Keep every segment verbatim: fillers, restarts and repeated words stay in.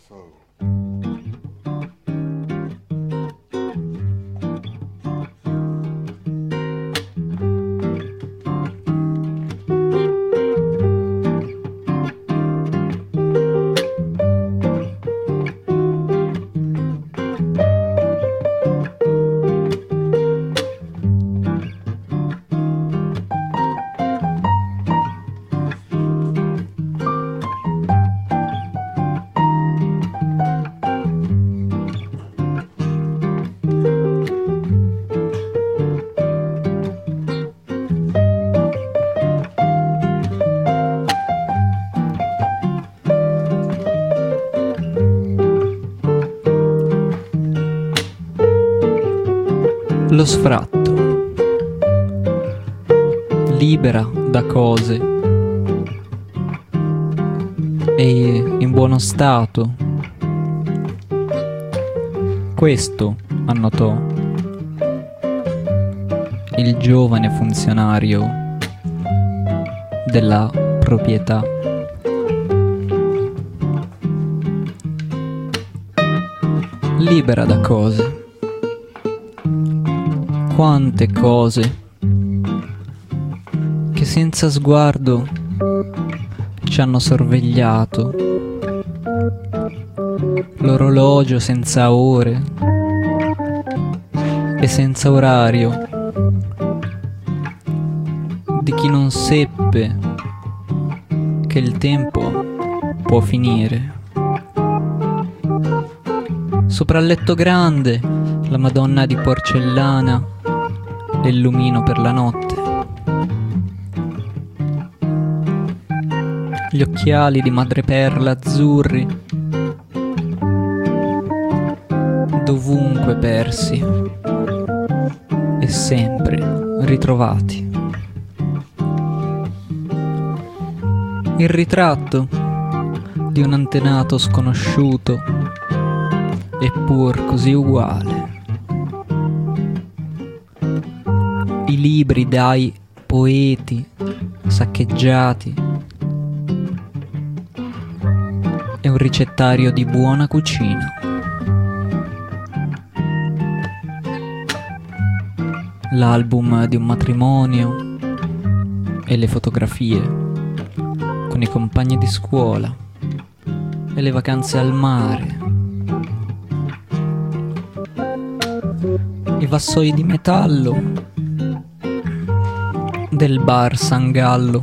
foe. Lo sfratto, libera da cose e in buono stato. Questo annotò il giovane funzionario della proprietà. Libera da cose. Quante cose che senza sguardo ci hanno sorvegliato, l'orologio senza ore e senza orario di chi non seppe che il tempo può finire. Sopra il letto grande la Madonna di porcellana e il lumino per la notte. Gli occhiali di madreperla azzurri, dovunque persi e sempre ritrovati. Il ritratto di un antenato sconosciuto, eppur così uguale. I libri dai poeti saccheggiati e un ricettario di buona cucina. L'album di un matrimonio e le fotografie con i compagni di scuola e le vacanze al mare. I vassoi di metallo del bar San Gallo,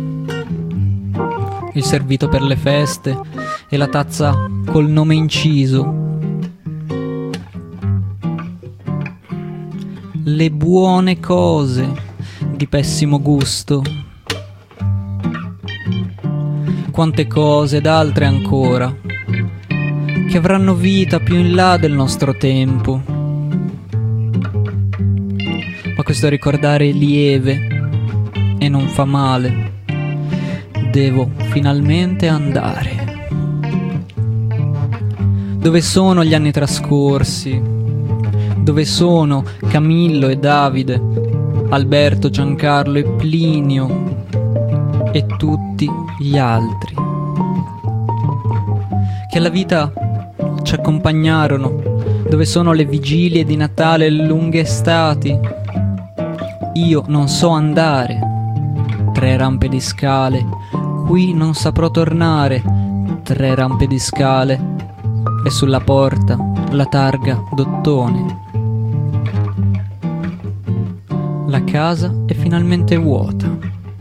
il servito per le feste e la tazza col nome inciso, le buone cose di pessimo gusto, quante cose ed altre ancora che avranno vita più in là del nostro tempo. Ma questo ricordare è lieve e non fa male. Devo finalmente andare. Dove sono gli anni trascorsi? Dove sono Camillo e Davide, Alberto, Giancarlo e Plinio e tutti gli altri che alla vita ci accompagnarono? Dove sono le vigilie di Natale e le lunghe estati? Io non so andare. Tre rampe di scale, qui non saprò tornare. Tre rampe di scale e sulla porta la targa d'ottone. La casa è finalmente vuota.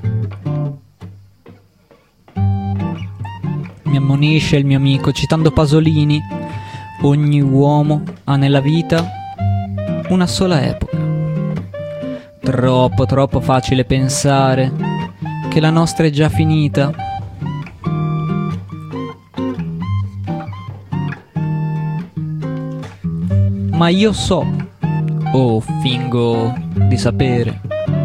Mi ammonisce il mio amico citando Pasolini: ogni uomo ha nella vita una sola epoca. Troppo, troppo facile pensare che la nostra è già finita. Ma io so, o fingo di sapere,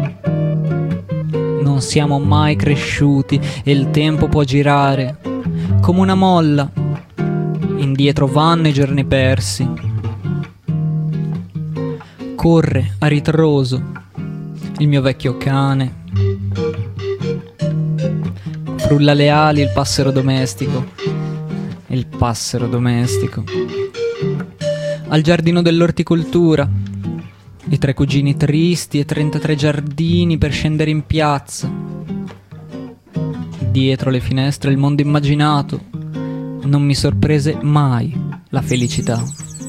non siamo mai cresciuti e il tempo può girare come una molla. Indietro vanno i giorni persi. Corre a ritroso il mio vecchio cane, frulla le ali il passero domestico il passero domestico. Al giardino dell'orticoltura, i tre cugini tristi e trentatré giardini per scendere in piazza. Dietro le finestre il mondo immaginato, non mi sorprese mai la felicità.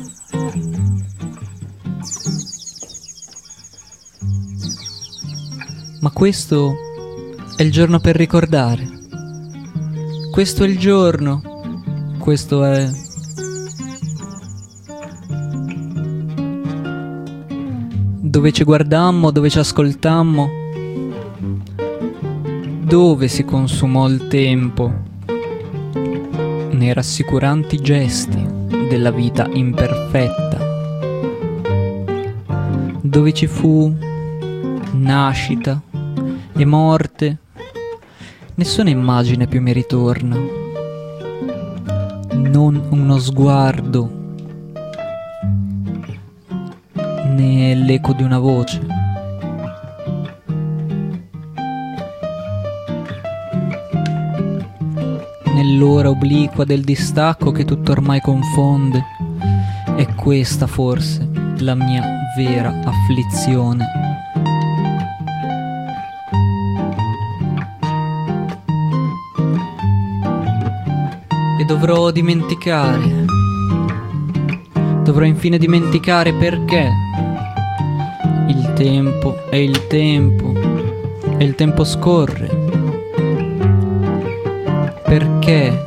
Ma questo è il giorno per ricordare. Questo è il giorno. Questo è... dove ci guardammo, dove ci ascoltammo, dove si consumò il tempo, nei rassicuranti gesti della vita imperfetta, dove ci fu nascita e morte. Nessuna immagine più mi ritorna, non uno sguardo, né l'eco di una voce. Nell'ora obliqua del distacco che tutto ormai confonde, è questa forse la mia vera afflizione. E dovrò dimenticare, dovrò infine dimenticare perché il tempo è il tempo e il tempo scorre. Perché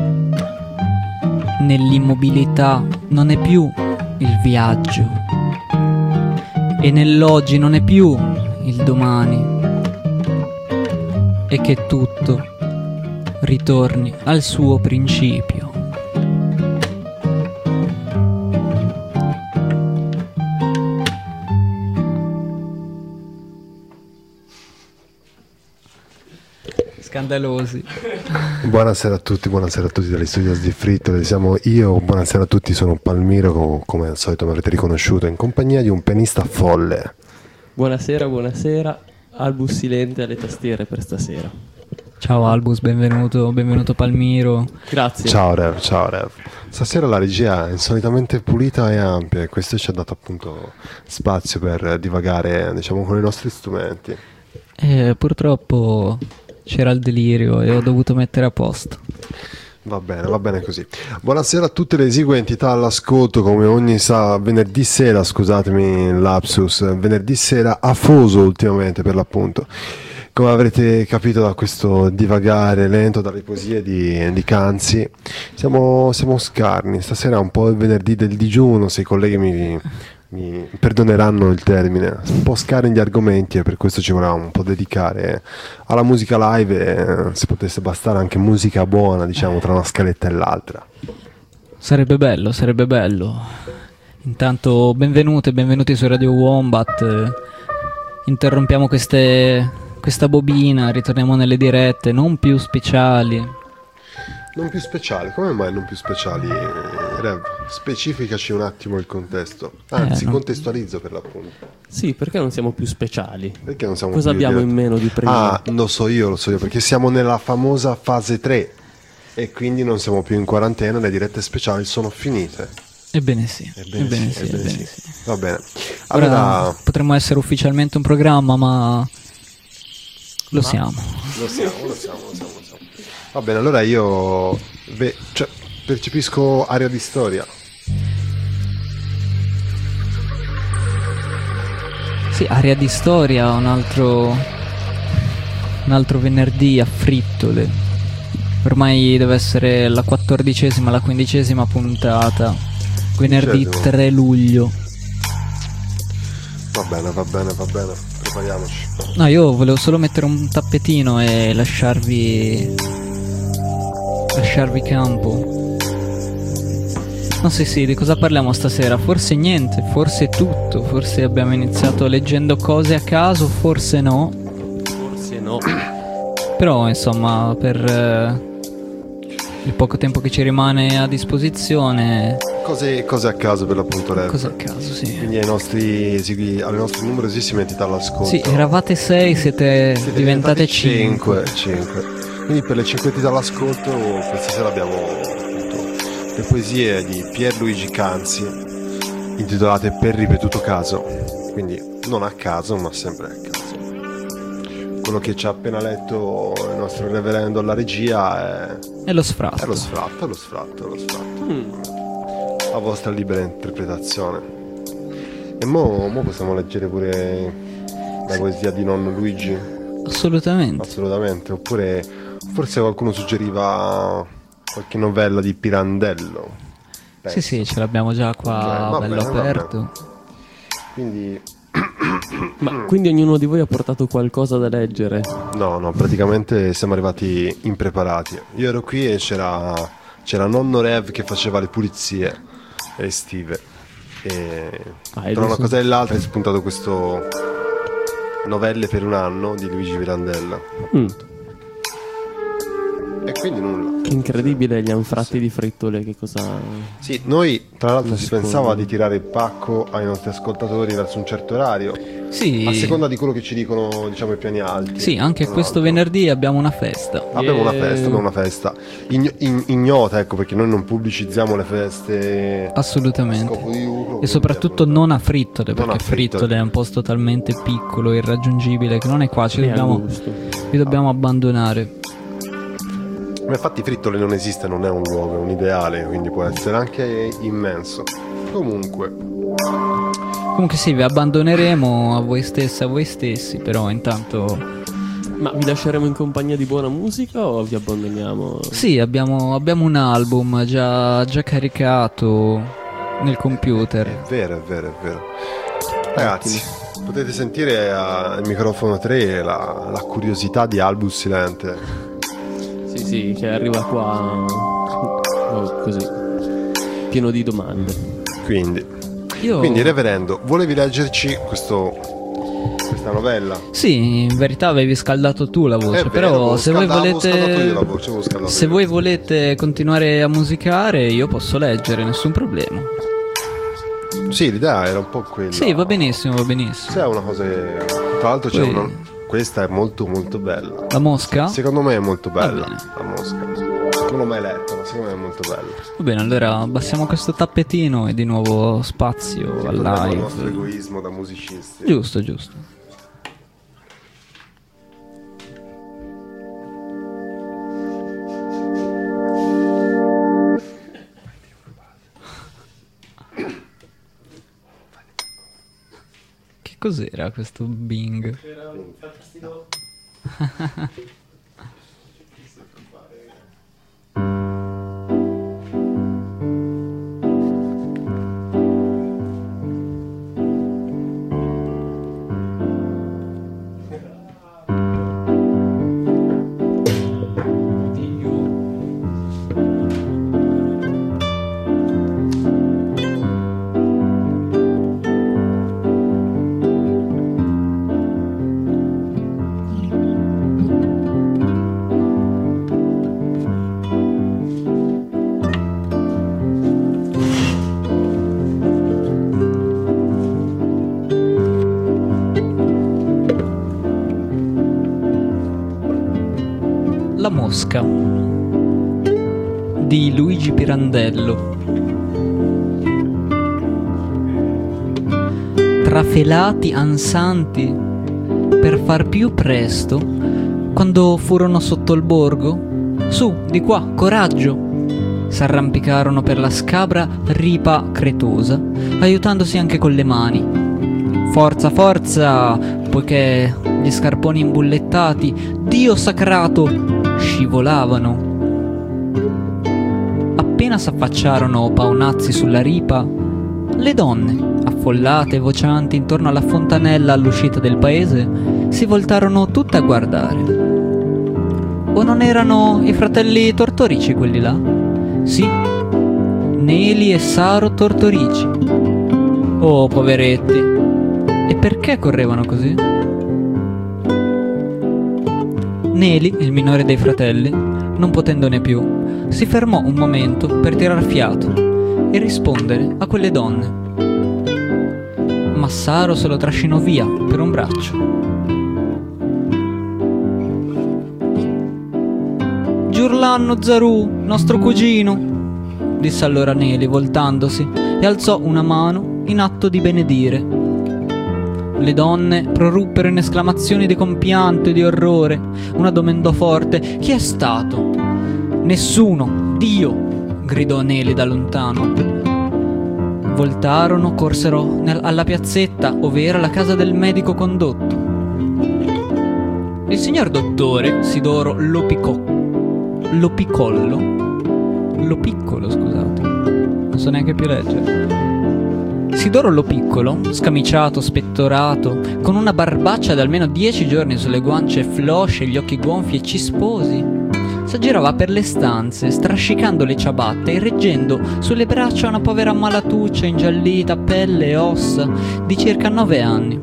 nell'immobilità non è più il viaggio e nell'oggi non è più il domani, e che tutto ritorni al suo principio. Scandalosi. Buonasera a tutti, buonasera a tutti dagli studios di Fritto, siamo io, buonasera a tutti, sono Palmiro, come al solito mi avrete riconosciuto, in compagnia di un pianista folle. Buonasera, buonasera, Albus Silente alle tastiere per stasera. Ciao Albus, benvenuto, benvenuto Palmiro. Grazie. Ciao Rev, ciao Rev. Stasera la regia è insolitamente pulita e ampia e questo ci ha dato appunto spazio per divagare, diciamo, con i nostri strumenti. Eh, purtroppo c'era il delirio e ho dovuto mettere a posto. Va bene, va bene così. Buonasera a tutte le esigue entità all'ascolto, come ogni sa- venerdì sera, scusatemi il lapsus, venerdì sera afoso ultimamente per l'appunto. Come avrete capito da questo divagare lento, dalle poesie di, di Canzi, siamo, siamo scarni. Stasera è un po' il venerdì del digiuno, se i colleghi mi, mi perdoneranno il termine. Un po' scarni di argomenti e per questo ci volevamo un po' dedicare alla musica live e se potesse bastare anche musica buona, diciamo, tra una scaletta e l'altra. Sarebbe bello, sarebbe bello. Intanto benvenute, benvenuti su Radio Wombat. Interrompiamo queste... questa bobina, ritorniamo nelle dirette, non più speciali. Non più speciali? Come mai non più speciali, Rev? Specificaci un attimo il contesto. Anzi, eh, no. contestualizzo per l'appunto. Sì, perché non siamo più speciali? Perché non siamo Cosa più abbiamo diretti? in meno di prima? Ah, lo so io, lo so io, perché siamo nella famosa fase tre e quindi non siamo più in quarantena, le dirette speciali sono finite. Ebbene sì, Ebbene, ebbene sì, sì, ebbene ebbene sì. sì. Va bene. Ora Allora, potremmo essere ufficialmente un programma, ma lo Ma- siamo. lo siamo, lo siamo, lo siamo, lo siamo. Va bene, allora io beh, cioè, percepisco aria di storia. Sì, aria di storia, un altro un altro venerdì a frittole. Ormai deve essere la quattordicesima, la quindicesima puntata. Venerdì Quindicesimo. tre luglio. Va bene, va bene, va bene. Prepariamoci. No, io volevo solo mettere un tappetino e lasciarvi lasciarvi campo. Non so, sì, di cosa parliamo stasera? Forse niente, forse tutto, forse abbiamo iniziato leggendo cose a caso, forse no. Forse no. Però insomma, per eh, il poco tempo che ci rimane a disposizione, Cose, cose a caso per l'appunto, Rev. cose a caso, sì. Quindi ai nostri, esigui- alle nostre numerosissime entità all'ascolto. Sì, eravate sei, siete, Siete diventate cinque. cinque. cinque. Quindi per le cinque entità all'ascolto questa sera abbiamo appunto le poesie di Pierluigi Canzi intitolate Per ripetuto caso, quindi non a caso ma sempre a caso. Quello che ci ha appena letto il nostro reverendo alla regia è, E lo sfratto. è lo sfratto, è lo sfratto, è lo sfratto. Mm. La vostra libera interpretazione. E mo, mo possiamo leggere pure la poesia di nonno Luigi? Assolutamente. Assolutamente. Oppure forse qualcuno suggeriva qualche novella di Pirandello. Sì, sì, ce l'abbiamo già qua, Ok, va bello bene, va aperto. Quindi Ma quindi ognuno di voi ha portato qualcosa da leggere? no, no, praticamente siamo arrivati impreparati. Io ero qui e c'era, c'era nonno Rev che faceva le pulizie estive. E Ah, tra e una adesso- cosa e l'altra è spuntato questo Novelle per un anno di Luigi Pirandello. Mm. E quindi nulla. Che incredibile gli anfratti di frittole, che cosa... Sì, noi tra l'altro si Nascondi. pensava di tirare il pacco ai nostri ascoltatori verso un certo orario, Sì, a seconda di quello che ci dicono, diciamo, i piani alti. sì, anche Tra questo l'altro. venerdì abbiamo una festa. Abbiamo una Yeah. festa, abbiamo una festa Ign- in- ignota, ecco, perché noi non pubblicizziamo le feste a Assolutamente. scopo di lucro. E soprattutto non a Frittole, Non perché a Frittole. Frittole è un posto talmente piccolo e irraggiungibile che non è qua, ci E a dobbiamo, gusto. vi dobbiamo abbandonare. Ma infatti Frittole non esiste, non è un luogo, è un ideale, quindi può essere anche immenso. Comunque, Comunque sì, vi abbandoneremo a voi stesse, a voi stessi, però intanto... Ma vi lasceremo in compagnia di buona musica o vi abbandoniamo? Sì, abbiamo, abbiamo un album già, già caricato nel computer. è vero, è vero, è vero. Ragazzi, potete sentire al microfono tre la, la curiosità di Albus Silente. Sì, sì, che arriva qua oh, così, pieno di domande. Quindi, Io... quindi reverendo, volevi leggerci questo, questa novella? Sì, in verità avevi scaldato tu la voce, È vero, però avevo se voi scaldato- avevo scaldato io la volete... voce, avevo scaldato Se io. voi volete continuare a musicare, io posso leggere, nessun problema. Sì, l'idea era un po' quella. Sì, va benissimo, va benissimo. C'è una cosa. Tra l'altro c'è Poi- una. Questa è molto molto bella. La mosca? Secondo me è molto bella. bene. La mosca. Non l'ho mai letta, ma secondo me è molto bella. Va bene, allora abbassiamo questo tappetino e di nuovo spazio al Torniamo al nostro live. egoismo da musicisti. Giusto, giusto. Che cos'era questo Bing? La mosca di Luigi Pirandello. Trafelati ansanti per far più presto, quando furono sotto il borgo, su, di qua, coraggio! S'arrampicarono per la scabra ripa cretosa, aiutandosi anche con le mani. Forza, forza, poiché gli scarponi imbullettati, Dio sacrato, scivolavano. Appena s'affacciarono paonazzi sulla ripa, le donne, affollate e vocianti intorno alla fontanella all'uscita del paese, si voltarono tutte a guardare. O non erano i fratelli Tortorici quelli là? Sì, Neli e Saro Tortorici. Oh, poveretti. E perché correvano così? Neli, il minore dei fratelli, non potendone più, si fermò un momento per tirar fiato e rispondere a quelle donne. Ma Saro se lo trascinò via per un braccio. Giurlanno Zarù, nostro cugino, disse allora Neli, voltandosi, e alzò una mano in atto di benedire. Le donne proruppero in esclamazioni di compianto e di orrore. Una domandò forte: chi è stato? Nessuno, Dio! Gridò Neli da lontano. Voltarono, corsero nel, alla piazzetta, ov'era la casa del medico condotto. Il signor dottore Sidoro Lopicò Lopicollo Lopiccolo, scusate, non so neanche più leggere. Sidoro Lopiccolo, scamiciato, spettorato, con una barbaccia da almeno dieci giorni sulle guance flosce, gli occhi gonfi e cisposi, s'aggirava per le stanze, strascicando le ciabatte e reggendo sulle braccia una povera malatuccia ingiallita, pelle e ossa, di circa nove anni.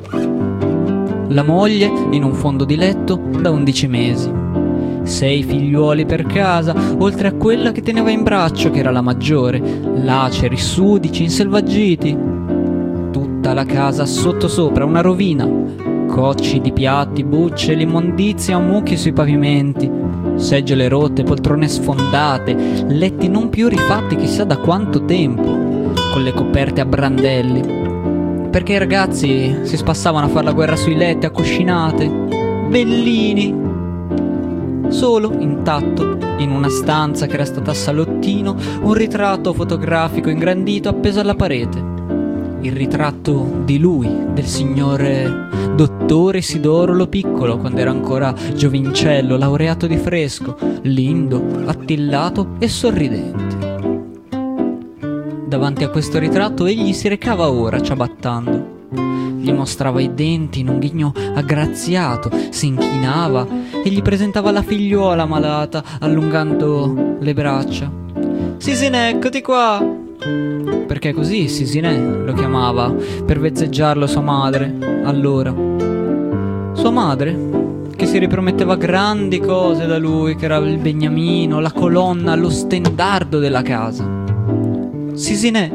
La moglie in un fondo di letto da undici mesi. Sei figliuoli per casa, oltre a quella che teneva in braccio, che era la maggiore, laceri, sudici, inselvaggiti. Tutta la casa sottosopra, una rovina. Cocci di piatti, bucce, l'immondizia a mucchi sui pavimenti. Seggiole rotte, poltrone sfondate, letti non più rifatti chissà da quanto tempo, con le coperte a brandelli, perché i ragazzi si spassavano a far la guerra sui letti a cuscinate. Bellini! Solo, intatto, in una stanza che era stata salottino, un ritratto fotografico ingrandito appeso alla parete. Il ritratto di lui, del signore dottore Isidoro Lopiccolo, quando era ancora giovincello, laureato di fresco, lindo, attillato e sorridente. Davanti a questo ritratto egli si recava ora, ciabattando. Gli mostrava i denti in un ghigno aggraziato, si inchinava e gli presentava la figliuola malata, allungando le braccia. «Sisinè, eccoti qua!» Perché così Sisinè lo chiamava, per vezzeggiarlo sua madre, allora. Sua madre, che si riprometteva grandi cose da lui, che era il beniamino, la colonna, lo stendardo della casa. Sisinè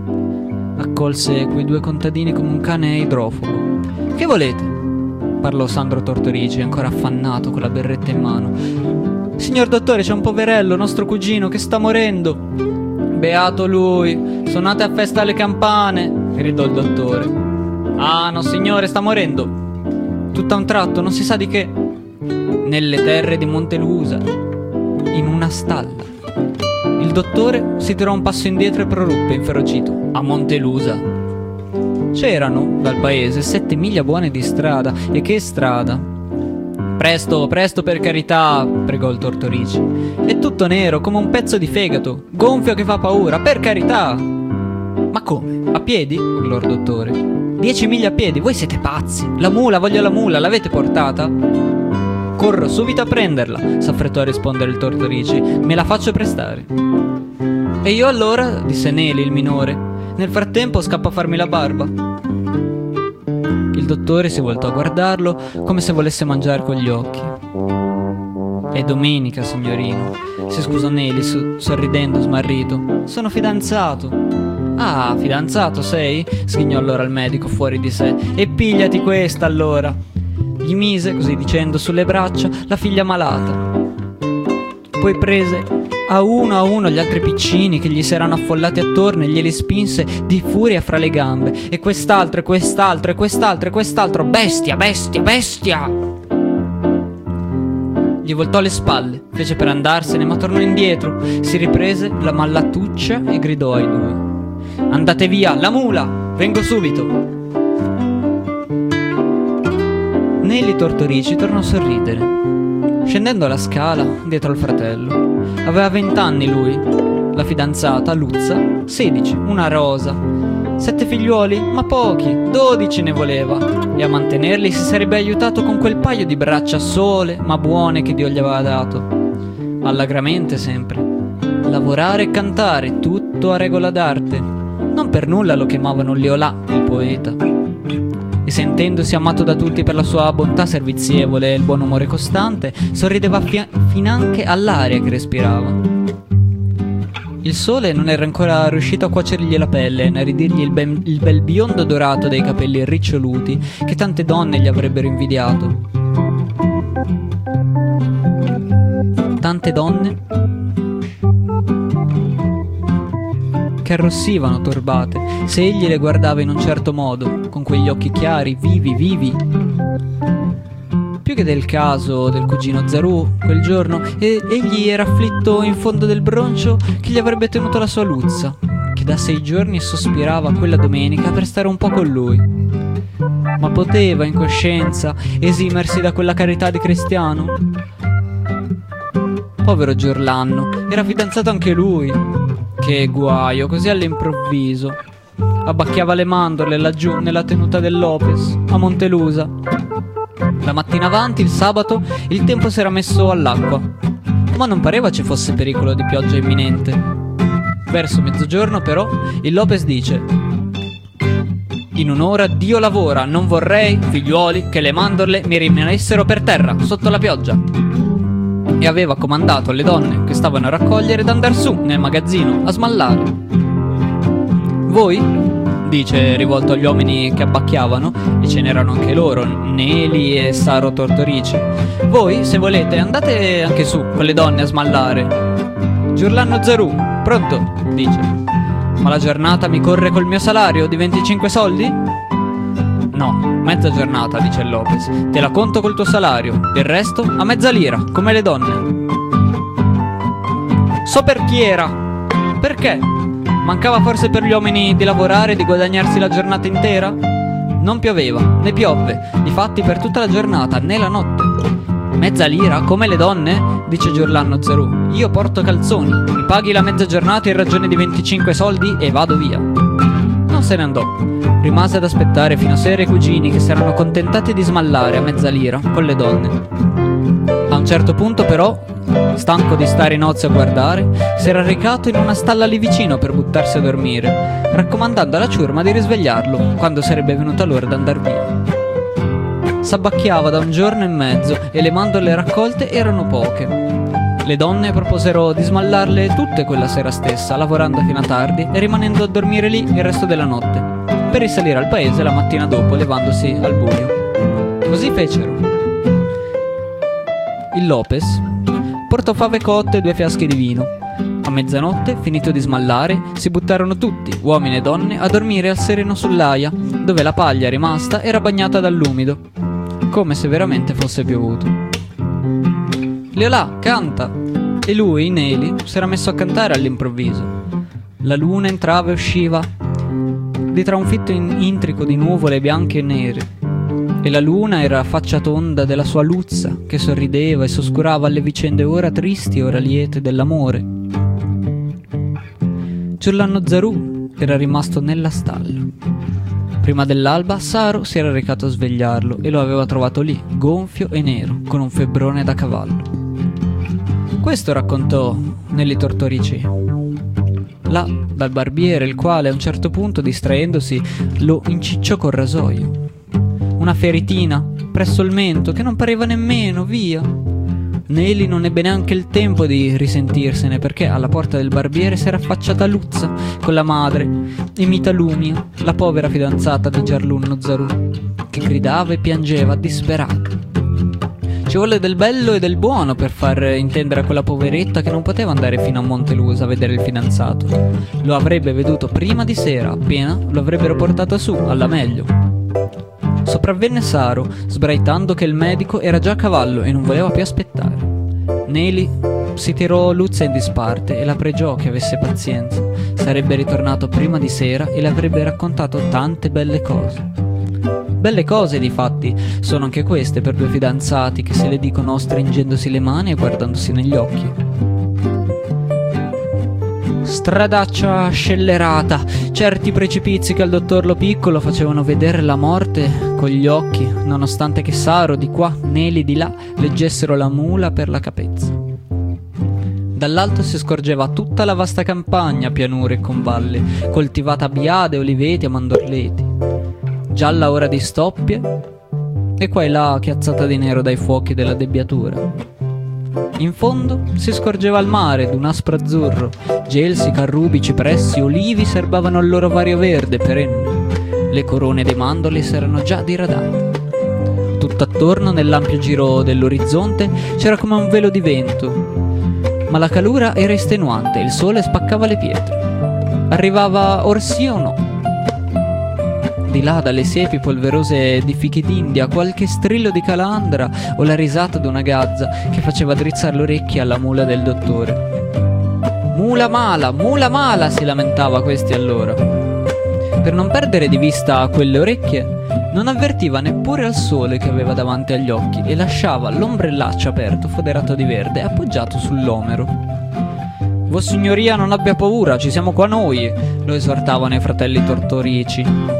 accolse quei due contadini come un cane idrofobo. «Che volete?» parlò Sandro Tortorici, ancora affannato con la berretta in mano. «Signor dottore, c'è un poverello, nostro cugino, che sta morendo!» «Beato lui! Suonate a festa le campane!» gridò il dottore. «Ah, no signore, sta morendo! Tutt'a un tratto, non si sa di che! Nelle terre di Montelusa, in una stalla!» Il dottore si tirò un passo indietro e proruppe, inferocito: «A Montelusa!» C'erano, dal paese, sette miglia buone di strada. E che strada! «Presto, presto, per carità!» pregò il Tortorici. «È tutto nero, come un pezzo di fegato, gonfio che fa paura, per carità!» «Ma come? A piedi?» urlò il dottore. «Dieci miglia a piedi? Voi siete pazzi! La mula, voglio la mula, l'avete portata?» «Corro subito a prenderla!» s'affrettò a rispondere il Tortorici. «Me la faccio prestare!» «E io allora?» disse Neli, il minore. «Nel frattempo scappo a farmi la barba!» Il dottore si voltò a guardarlo come se volesse mangiare con gli occhi. «È domenica, signorino», si scusò Neli, sorridendo smarrito. «Sono fidanzato!» «Ah, fidanzato sei?» sghignò allora il medico fuori di sé. «E pigliati questa allora!» Gli mise, così dicendo, sulle braccia la figlia malata. Poi prese a uno a uno gli altri piccini che gli si erano affollati attorno e glieli spinse di furia fra le gambe. E quest'altro, e quest'altro, e quest'altro, e quest'altro. «Bestia, bestia, bestia!» Gli voltò le spalle, fece per andarsene, ma tornò indietro. Si riprese la mallatuccia e gridò ai due: «Andate via, la mula! Vengo subito!» Neli Tortorici tornò a sorridere. Scendendo la scala, dietro al fratello. Aveva vent'anni lui. La fidanzata, Luzza, sedici, una rosa. Sette figliuoli, ma pochi, dodici ne voleva. E a mantenerli si sarebbe aiutato con quel paio di braccia sole, ma buone, che Dio gli aveva dato. Allegramente sempre. Lavorare e cantare, tutto a regola d'arte. Non per nulla lo chiamavano Leolà, il poeta. E sentendosi amato da tutti per la sua bontà servizievole e il buon umore costante, sorrideva fi- finanche all'aria che respirava. Il sole non era ancora riuscito a cuocergli la pelle, né a ridirgli il, ben- il bel biondo dorato dei capelli riccioluti che tante donne gli avrebbero invidiato. Tante donne che arrossivano turbate se egli le guardava in un certo modo, con quegli occhi chiari, vivi, vivi. Più che del caso del cugino Zarù, quel giorno, e- egli era afflitto in fondo del broncio che gli avrebbe tenuto la sua Luzza, che da sei giorni sospirava quella domenica per stare un po' con lui. Ma poteva, in coscienza, esimersi da quella carità di cristiano? Povero Giurlanno, era fidanzato anche lui. Che guaio, così all'improvviso. Abbacchiava le mandorle laggiù nella tenuta del Lopez, a Montelusa. La mattina avanti, il sabato, il tempo s'era messo all'acqua, ma non pareva ci fosse pericolo di pioggia imminente. Verso mezzogiorno, però, il Lopez dice: in un'ora Dio lavora, non vorrei, figliuoli, che le mandorle mi rimanessero per terra, sotto la pioggia. E aveva comandato alle donne che stavano a raccogliere d'andar su nel magazzino a smallare. Voi, dice rivolto agli uomini che abbacchiavano, e ce n'erano anche loro, Neli e Saro Tortorici, voi, se volete, andate anche su con le donne a smallare. Giurlanno Zarù, pronto? Dice. Ma la giornata mi corre col mio salario di venticinque soldi? No, mezza giornata, dice il Lopez. Te la conto col tuo salario, il resto a mezza lira, come le donne. So per chi era. Perché? Mancava forse per gli uomini di lavorare e di guadagnarsi la giornata intera? Non pioveva, né piovve, difatti per tutta la giornata, né la notte. Mezza lira, come le donne? Dice Giurlanno Zarù. Io porto calzoni, mi paghi la mezza giornata in ragione di venticinque soldi e vado via. Non se ne andò. Rimase ad aspettare fino a sera i cugini che si erano contentati di smallare a mezza lira con le donne. A un certo punto però, stanco di stare in ozio a guardare, si era recato in una stalla lì vicino per buttarsi a dormire, raccomandando alla ciurma di risvegliarlo quando sarebbe venuta l'ora d'andar via. S'abbacchiava da un giorno e mezzo e le mandorle raccolte erano poche. Le donne proposero di smallarle tutte quella sera stessa, lavorando fino a tardi e rimanendo a dormire lì il resto della notte, per risalire al paese la mattina dopo, levandosi al buio. Così fecero. Il Lopez portò fave cotte e due fiaschi di vino. A mezzanotte, finito di smallare, si buttarono tutti, uomini e donne, a dormire al sereno sull'aia, dove la paglia rimasta era bagnata dall'umido, come se veramente fosse piovuto. Leolà, canta! E lui, Neli, s'era messo a cantare all'improvviso. La luna entrava e usciva di tra un fitto in- intrico di nuvole bianche e nere, e la luna era faccia tonda della sua Luzza, che sorrideva e s'oscurava alle vicende ora tristi e ora liete dell'amore. Giurlanno Zarù era rimasto nella stalla. Prima dell'alba Saro si era recato a svegliarlo e lo aveva trovato lì, gonfio e nero, con un febbrone da cavallo. Questo raccontò Neli Tortorici. Là, dal barbiere, il quale a un certo punto, distraendosi, lo incicciò col rasoio. Una feritina presso il mento che non pareva nemmeno, via. Neli non ebbe neanche il tempo di risentirsene, perché alla porta del barbiere si era affacciata Luzza con la madre e Mita Lumia, la povera fidanzata di Giurlanno Zarù, che gridava e piangeva disperata. Ci volle del bello e del buono per far intendere a quella poveretta che non poteva andare fino a Montelusa a vedere il fidanzato. Lo avrebbe veduto prima di sera, appena lo avrebbero portato su, alla meglio. Sopravvenne Saro, sbraitando che il medico era già a cavallo e non voleva più aspettare. Neli si tirò Luzza in disparte e la pregiò che avesse pazienza. Sarebbe ritornato prima di sera e le avrebbe raccontato tante belle cose. Belle cose, difatti, sono anche queste per due fidanzati che se le dicono stringendosi le mani e guardandosi negli occhi. Stradaccia scellerata, certi precipizi che al dottor Lo Piccolo facevano vedere la morte con gli occhi, nonostante che Saro di qua, Neli di là, leggessero la mula per la capezza. Dall'alto si scorgeva tutta la vasta campagna, pianure e convalli, coltivata a biade, oliveti e mandorleti. Gialla ora di stoppie e qua e là chiazzata di nero dai fuochi della debbiatura. In fondo si scorgeva il mare d'un aspro azzurro, gelsi, carrubi, cipressi, olivi serbavano il loro vario verde perenne. Le corone dei mandorli s'erano già diradate. Tutt'attorno nell'ampio giro dell'orizzonte c'era come un velo di vento, ma la calura era estenuante e il sole spaccava le pietre. Arrivava or sì o no. Di là dalle siepi polverose di fichi d'India qualche strillo di calandra o la risata d'una gazza che faceva drizzare le orecchie alla mula del dottore. Mula mala, mula mala, si lamentava questi allora. Per non perdere di vista quelle orecchie, non avvertiva neppure al sole che aveva davanti agli occhi e lasciava l'ombrellaccio aperto foderato di verde appoggiato sull'omero. Vossignoria non abbia paura, ci siamo qua noi, lo esortavano i fratelli Tortorici.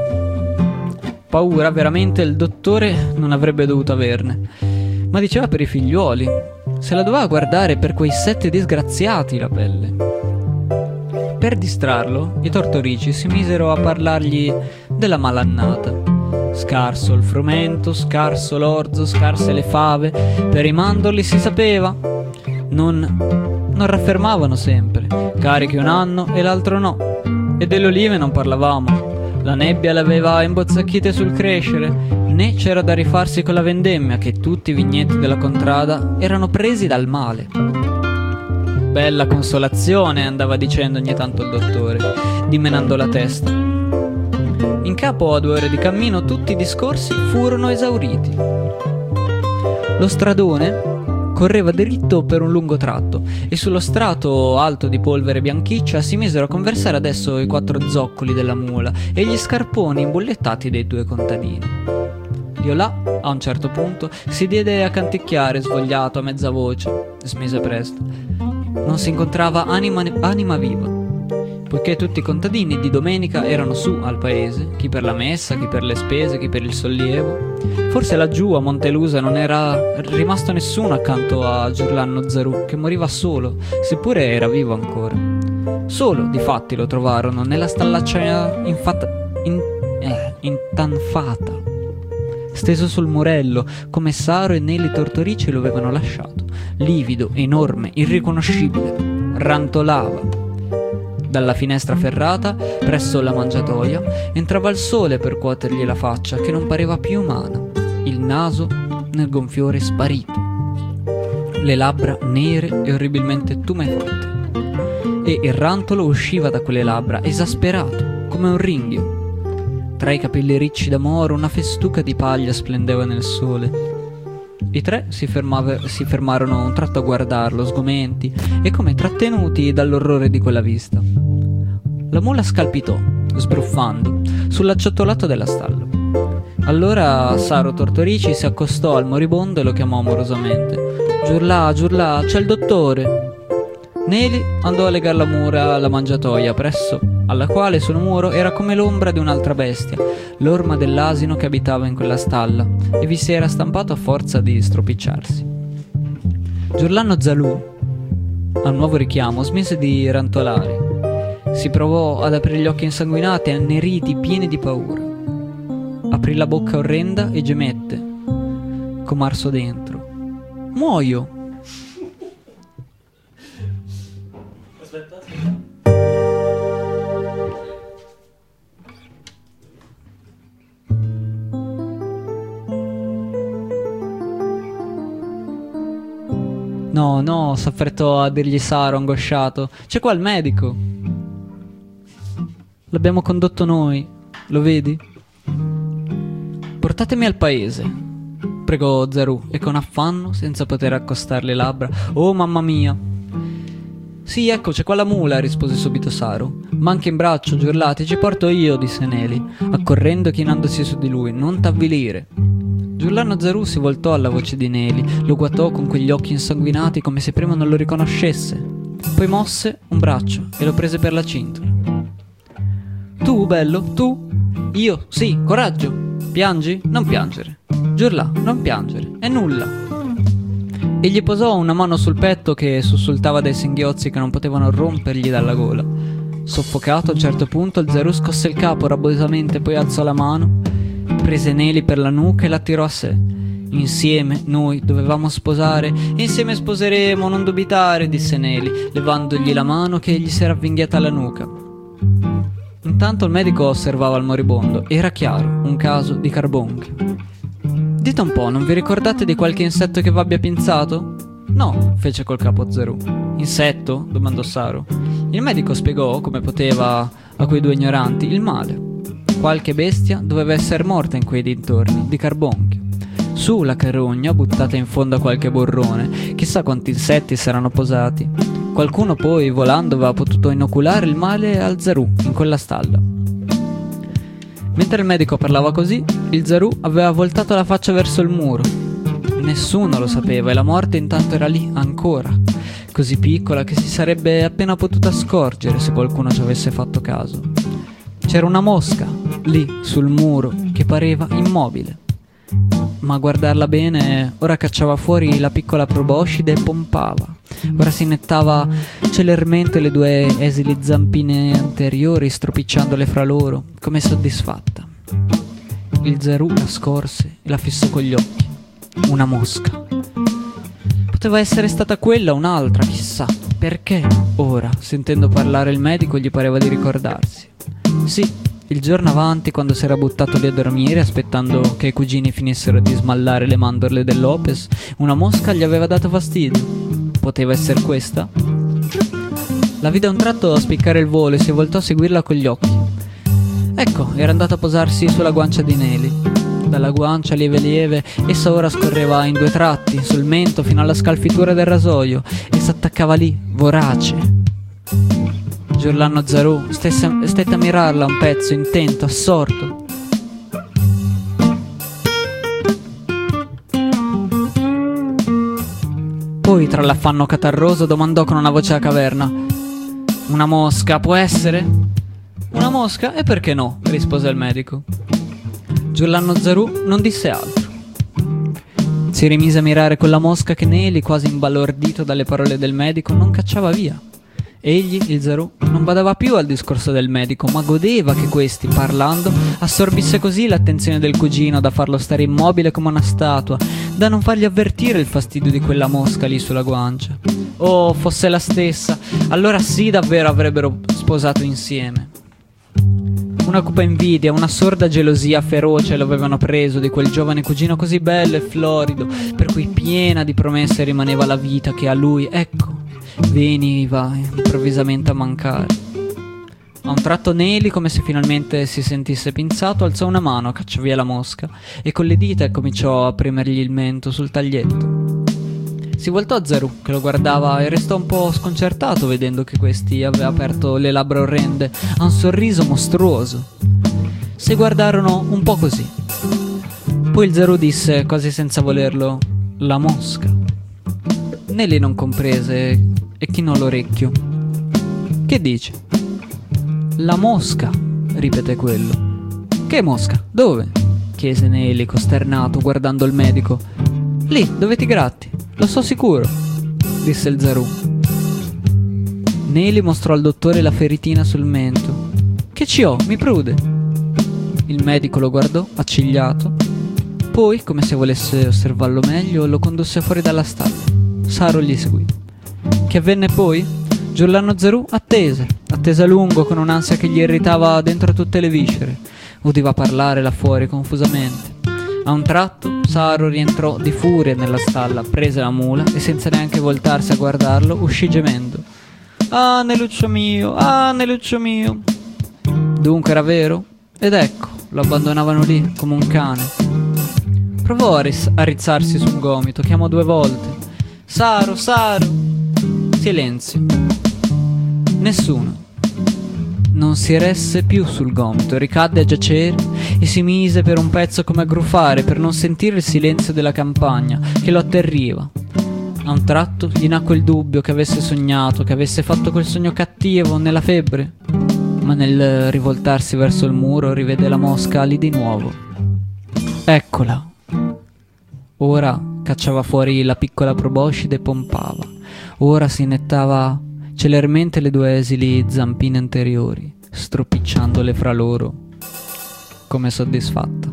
Paura veramente il dottore non avrebbe dovuto averne, ma diceva per i figliuoli, se la doveva guardare per quei sette disgraziati la pelle. Per distrarlo, i Tortorici si misero a parlargli della malannata. Scarso il frumento, scarso l'orzo, scarse le fave, per i mandorli si sapeva. Non, non raffermavano sempre, carichi un anno e l'altro no, e delle olive non parlavamo. La nebbia le aveva imbozzacchite sul crescere, né c'era da rifarsi con la vendemmia che tutti i vigneti della contrada erano presi dal male. Bella consolazione, andava dicendo ogni tanto il dottore, dimenando la testa. In capo a due ore di cammino tutti i discorsi furono esauriti. Lo stradone correva dritto per un lungo tratto e sullo strato alto di polvere bianchiccia si misero a conversare adesso i quattro zoccoli della mula e gli scarponi imbullettati dei due contadini. Diolà, a un certo punto, si diede a canticchiare svogliato a mezza voce. Smise presto. Non si incontrava anima, anima viva, poiché tutti i contadini di domenica erano su al paese, chi per la messa, chi per le spese, chi per il sollievo. Forse laggiù a Montelusa non era rimasto nessuno accanto a Giurlanno Zarù, che moriva solo, seppure era vivo ancora. Solo, difatti, lo trovarono nella stallaccia infata, in, eh, intanfata, steso sul murello, come Saro e Neli Tortorici lo avevano lasciato, livido, enorme, irriconoscibile, rantolava. Dalla finestra ferrata, presso la mangiatoia, entrava il sole per cuotergli la faccia, che non pareva più umana, il naso nel gonfiore sparito, le labbra nere e orribilmente tumefatte, e il rantolo usciva da quelle labbra esasperato, come un ringhio. Tra i capelli ricci da moro una festuca di paglia splendeva nel sole. I tre si, fermava, si fermarono un tratto a guardarlo, sgomenti e come trattenuti dall'orrore di quella vista. La mula scalpitò, sbruffando, sull'acciottolato della stalla. Allora Saro Tortorici si accostò al moribondo e lo chiamò amorosamente. «Giurlà, Giurlà, c'è il dottore!» Neli andò a legar la mura alla mangiatoia, presso alla quale sul muro era come l'ombra di un'altra bestia, l'orma dell'asino che abitava in quella stalla, e vi si era stampato a forza di stropicciarsi. Giurlanno Zalù, al nuovo richiamo, smise di rantolare. Si provò ad aprire gli occhi insanguinati, anneriti, pieni di paura. Aprì la bocca orrenda e gemette, com'arso dentro. «Muoio!» No, no, s'affrettò a dirgli Saro, angosciato. «C'è qua il medico!» «L'abbiamo condotto noi, lo vedi?» «Portatemi al paese», pregò Zarù, e con affanno, senza poter accostar le labbra. «Oh, mamma mia!» «Sì, ecco, c'è qua la mula», rispose subito Saro. «Manca in braccio, Giurlati, ci porto io», disse Neli, accorrendo e chinandosi su di lui. «Non t'avvilire». Giurlanno Zarù si voltò alla voce di Neli, lo guatò con quegli occhi insanguinati come se prima non lo riconoscesse. Poi mosse un braccio e lo prese per la cintola. «Tu, bello, tu?» «Io, sì, coraggio! Piangi? Non piangere. Giurlà, non piangere, è nulla». E gli posò una mano sul petto che sussultava dai singhiozzi che non potevano rompergli dalla gola. Soffocato a un certo punto, il Zarù scosse il capo rabosamente, poi alzò la mano, prese Neli per la nuca e l'attirò a sé. «Insieme noi dovevamo sposare, e insieme sposeremo, non dubitare», disse Neli, levandogli la mano che gli si era avvinghiata alla nuca. Intanto il medico osservava il moribondo. Era chiaro, un caso di carbonche. «Dite un po', non vi ricordate di qualche insetto che v'abbia pinzato?» «No», fece col capo Zarù. «Insetto?» domandò Saro. Il medico spiegò, come poteva, a quei due ignoranti il male. Qualche bestia doveva essere morta in quei dintorni, di carbonchio. Su la carogna, buttata in fondo a qualche borrone, chissà quanti insetti s'erano posati. Qualcuno poi, volando, aveva potuto inoculare il male al Zarù, in quella stalla. Mentre il medico parlava così, il Zarù aveva voltato la faccia verso il muro. Nessuno lo sapeva e la morte intanto era lì, ancora, così piccola che si sarebbe appena potuta scorgere se qualcuno ci avesse fatto caso. C'era una mosca, lì, sul muro, che pareva immobile. Ma a guardarla bene, ora cacciava fuori la piccola proboscide e pompava. Ora si nettava celermente le due esili zampine anteriori, stropicciandole fra loro, come soddisfatta. Il Zarù la scorse e la fissò con gli occhi. Una mosca. Poteva essere stata quella o un'altra, chissà. Perché ora, sentendo parlare il medico, gli pareva di ricordarsi. Sì, il giorno avanti, quando si era buttato lì a dormire, aspettando che i cugini finissero di smallare le mandorle del Lopez, una mosca gli aveva dato fastidio. Poteva essere questa? La vide a un tratto spiccare il volo e si voltò a seguirla con gli occhi. Ecco, era andata a posarsi sulla guancia di Nelly. Dalla guancia lieve lieve, essa ora scorreva in due tratti, sul mento fino alla scalfitura del rasoio, e s'attaccava lì, vorace. Giurlanno Zarù stesse, stette a mirarla un pezzo, intento, assorto. Poi, tra l'affanno catarroso, domandò con una voce a caverna: una mosca, può essere? Una mosca? E perché no? Rispose il medico. Giurlanno Zarù non disse altro. Si rimise a mirare quella mosca che Nelly, quasi imbalordito dalle parole del medico, non cacciava via. Egli, il Zarù, non badava più al discorso del medico, ma godeva che questi, parlando, assorbisse così l'attenzione del cugino da farlo stare immobile come una statua, da non fargli avvertire il fastidio di quella mosca lì sulla guancia. Oh, fosse la stessa, allora sì davvero avrebbero sposato insieme. Una cupa invidia, una sorda gelosia feroce lo avevano preso di quel giovane cugino così bello e florido, per cui piena di promesse rimaneva la vita che a lui, ecco, veniva improvvisamente a mancare. A un tratto Nelly, come se finalmente si sentisse pinzato, alzò una mano, cacciò via la mosca e con le dita cominciò a premergli il mento sul taglietto. Si voltò a Zarù, che lo guardava, e restò un po' sconcertato vedendo che questi aveva aperto le labbra orrende a un sorriso mostruoso. Si guardarono un po' così. Poi il Zarù disse, quasi senza volerlo: la mosca. Nelly non comprese e chinò l'orecchio. Che dici? La mosca, ripeté quello. Che mosca? Dove? Chiese Nelly costernato, guardando il medico. Lì, dove ti gratti. Lo so sicuro, disse il Zarù. Nelly mostrò al dottore la feritina sul mento. Che ci ho? Mi prude. Il medico lo guardò, accigliato. Poi, come se volesse osservarlo meglio, lo condusse fuori dalla stalla. Saro gli seguì. Che avvenne poi? Giurlanno Zarù attese, attese a lungo con un'ansia che gli irritava dentro tutte le viscere. Udiva parlare là fuori confusamente. A un tratto Saro rientrò di furia nella stalla, prese la mula e senza neanche voltarsi a guardarlo uscì gemendo. Ah, Neluccio mio, ah, Neluccio mio. Dunque era vero? Ed ecco, lo abbandonavano lì come un cane. Provò a, ris- a rizzarsi su un gomito, chiamò due volte. Saro, Saro. Silenzio. Nessuno. Non si resse più sul gomito, ricadde a giacere e si mise per un pezzo come a grufare per non sentire il silenzio della campagna che lo atterriva. A un tratto gli nacque il dubbio che avesse sognato, che avesse fatto quel sogno cattivo nella febbre, ma nel rivoltarsi verso il muro rivede la mosca lì di nuovo. Eccola. Ora cacciava fuori la piccola proboscide e pompava. Ora si nettava celermente le due esili zampine anteriori, stropicciandole fra loro, come soddisfatta.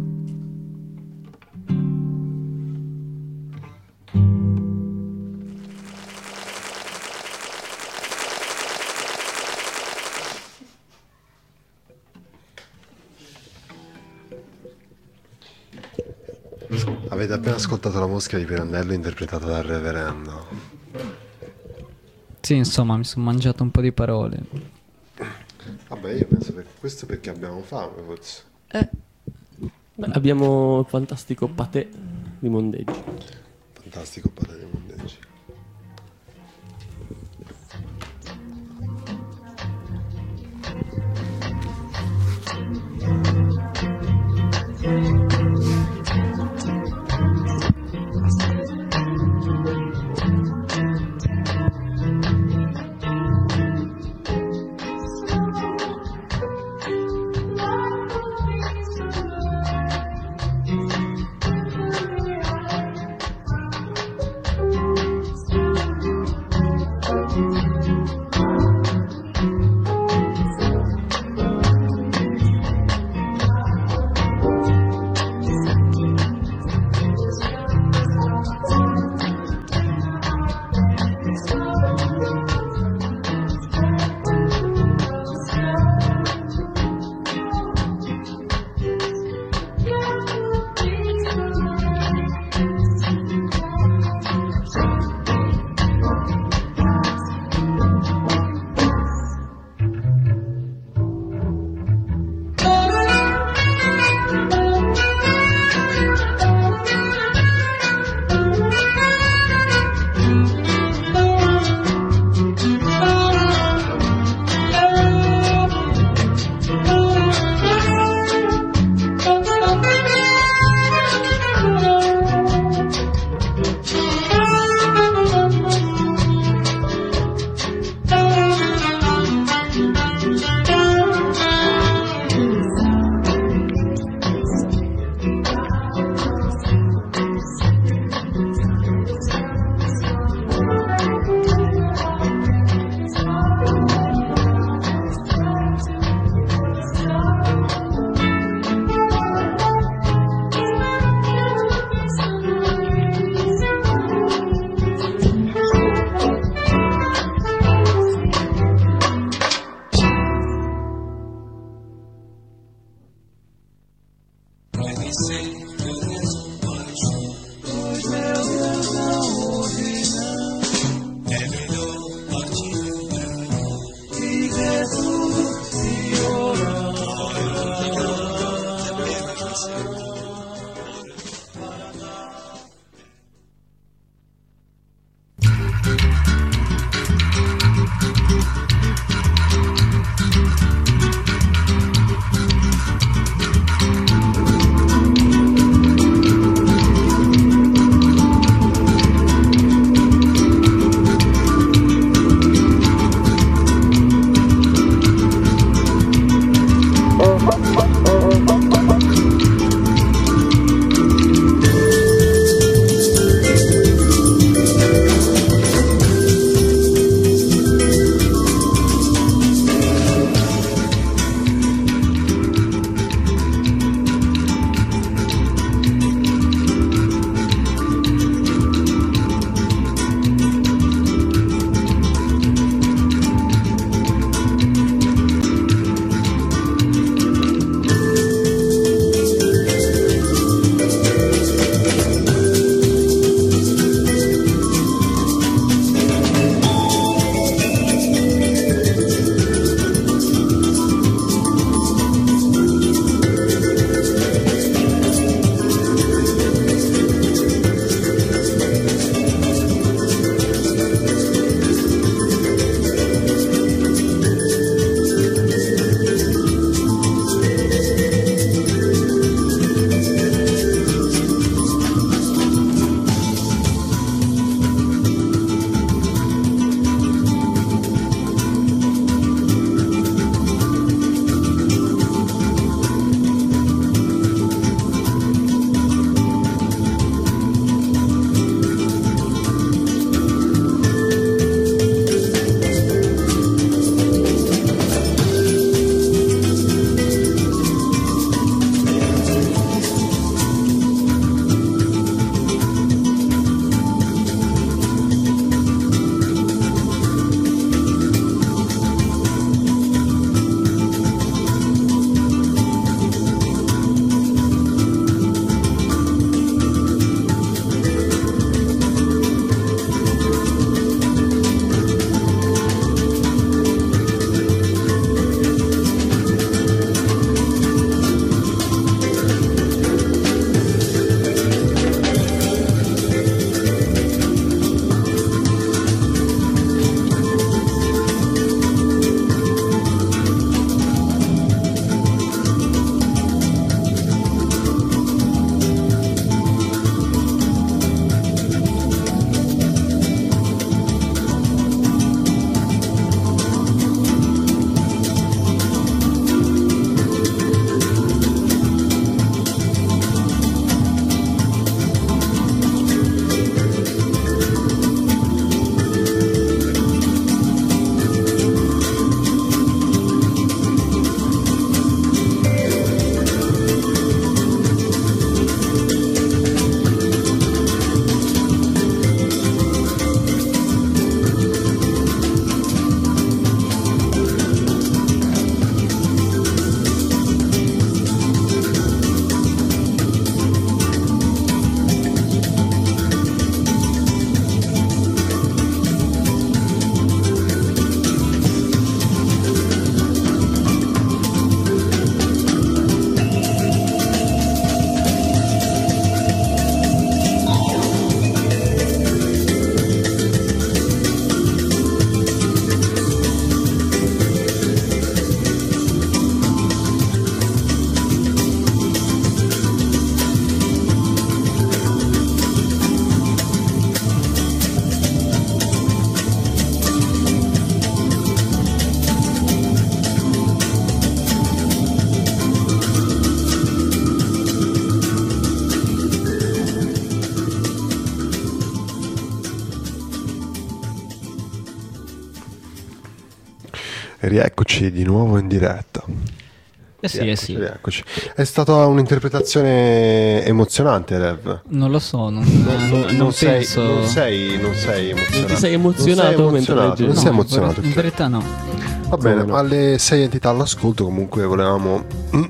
Avete appena ascoltato La mosca di Pirandello interpretata dal reverendo. Sì, insomma, mi sono mangiato un po' di parole. io penso che questo perché abbiamo fame, forse. Eh, Beh, abbiamo il fantastico patè di Mondeggi. Fantastico patè di Mondeggi. Rieccoci di nuovo in diretta. Eh sì, eh sì. Rieccoci. È stata un'interpretazione emozionante, Rev. Non lo so, non, Non, non- non non sei, penso. non sei, non sei emozionato. Non ti sei emozionato Non sei mentre emozionato, leggevi? non No, sei in emozionato. ver- in verità no. Va bene, Come no? alle sei entità all'ascolto comunque volevamo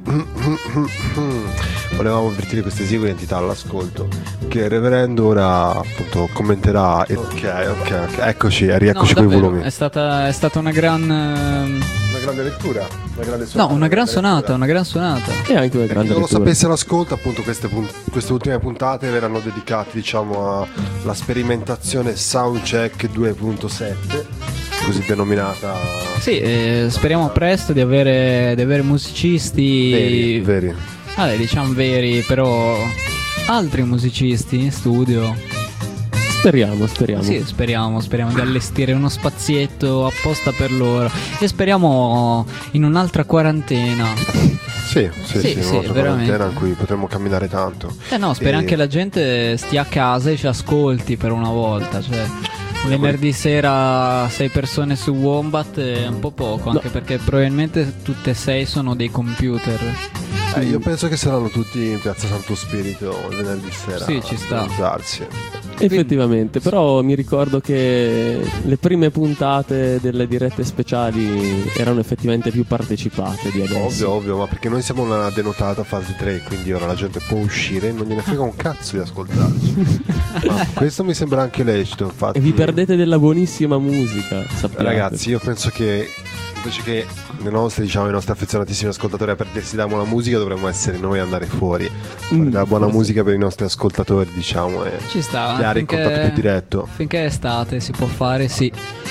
volevamo avvertire queste esigue entità all'ascolto che il reverendo ora appunto commenterà. Ok, ok, ok. Eccoci, rieccoci No, con i davvero, volumi. È stata, è stata una gran ehm, Una grande lettura, una grande no, una gran sonata, una gran sonata. E anche una Per chi grande non lo lettura. sapesse l'ascolto, appunto queste, pun- queste ultime puntate verranno dedicate diciamo alla sperimentazione Soundcheck due punto sette, così denominata. Sì, eh, speriamo presto di avere, di avere musicisti Veri, veri. Vabbè, diciamo veri, però altri musicisti in studio. Speriamo, speriamo. Sì, speriamo, speriamo di allestire uno spazietto apposta per loro. E speriamo in un'altra quarantena. Sì, sì, Sì, sì, sì, un'altra veramente. quarantena in cui potremmo camminare tanto. Eh no, speriamo E- che la gente stia a casa e ci ascolti per una volta. Cioè, venerdì sera sei persone su Wombat è un po' poco, anche perché probabilmente tutte e sei sono dei computer. Eh, io penso che saranno tutti in Piazza Santo Spirito il venerdì sera. Sì, ci sta. a organizzarsi. Effettivamente, però mi ricordo che le prime puntate delle dirette speciali erano effettivamente più partecipate di adesso. Ovvio, ovvio, ma perché noi siamo una denotata fase tre, quindi ora la gente può uscire e non gliene frega un cazzo di ascoltarci. Ma questo mi sembra anche lecito, infatti. E vi perdete della buonissima musica, sappiate. Ragazzi, io penso che invece che le nostre, diciamo, i nostri affezionatissimi ascoltatori a perdersi da buona musica, dovremmo essere noi a andare fuori. Fare Mm, della buona forse. musica per i nostri ascoltatori, diciamo, e Ci sta. creare il finché- contatto più diretto. Finché è estate si può fare, sì.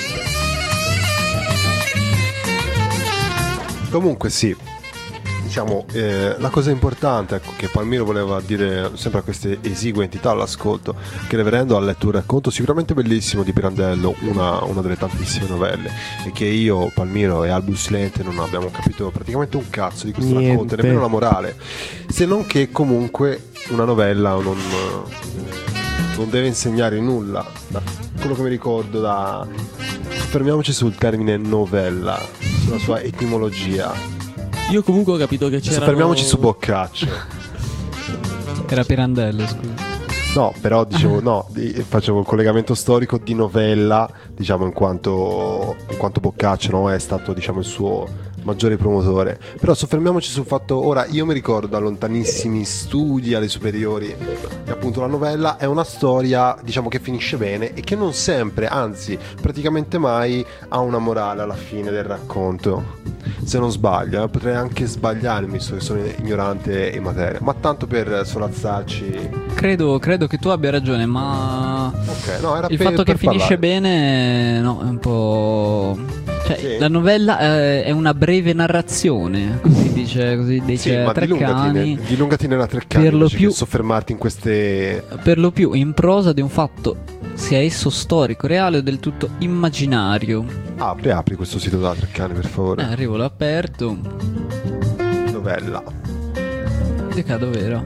Comunque sì, diciamo, eh, la cosa importante, ecco, che Palmiro voleva dire sempre a queste esigue entità all'ascolto, che il reverendo ha letto un racconto sicuramente bellissimo di Pirandello, una, una delle tantissime novelle, e che io, Palmiro e Albus Lente non abbiamo capito praticamente un cazzo di questo Niente. racconto, nemmeno la morale, se non che comunque una novella non, non deve insegnare nulla. Da quello che mi ricordo da... Fermiamoci sul termine novella, sulla sua etimologia. Io comunque ho capito che c'era. Soffermiamoci su Boccaccio. Era Pirandello, scusa. No, però dicevo, no, di- facevo il collegamento storico di novella, diciamo, in quanto, in quanto Boccaccio, no, è stato, diciamo, il suo maggiore promotore. Però soffermiamoci sul fatto, ora io mi ricordo da lontanissimi studi alle superiori che appunto la novella è una storia, diciamo, che finisce bene e che non sempre, anzi praticamente mai, ha una morale alla fine del racconto. Se non sbaglio, eh, potrei anche sbagliarmi, visto che sono ignorante in materia, ma tanto per solazzarci. Credo, credo che tu abbia ragione, ma Ok, no, era il per- fatto che per finisce parlare. bene, no, è un po'. Cioè, Sì. la novella eh, è una breve narrazione, così dice, così Sì, dice ma Treccani, dilungati, ne- dilungati nella Treccani per lo invece più- che soffermarti in queste... per lo più in prosa di un fatto, sia esso storico, reale o del tutto immaginario. Apri, apri questo sito da Treccani, per Eh, favore. arrivo, l'ho aperto. Novella. Dica dov'era?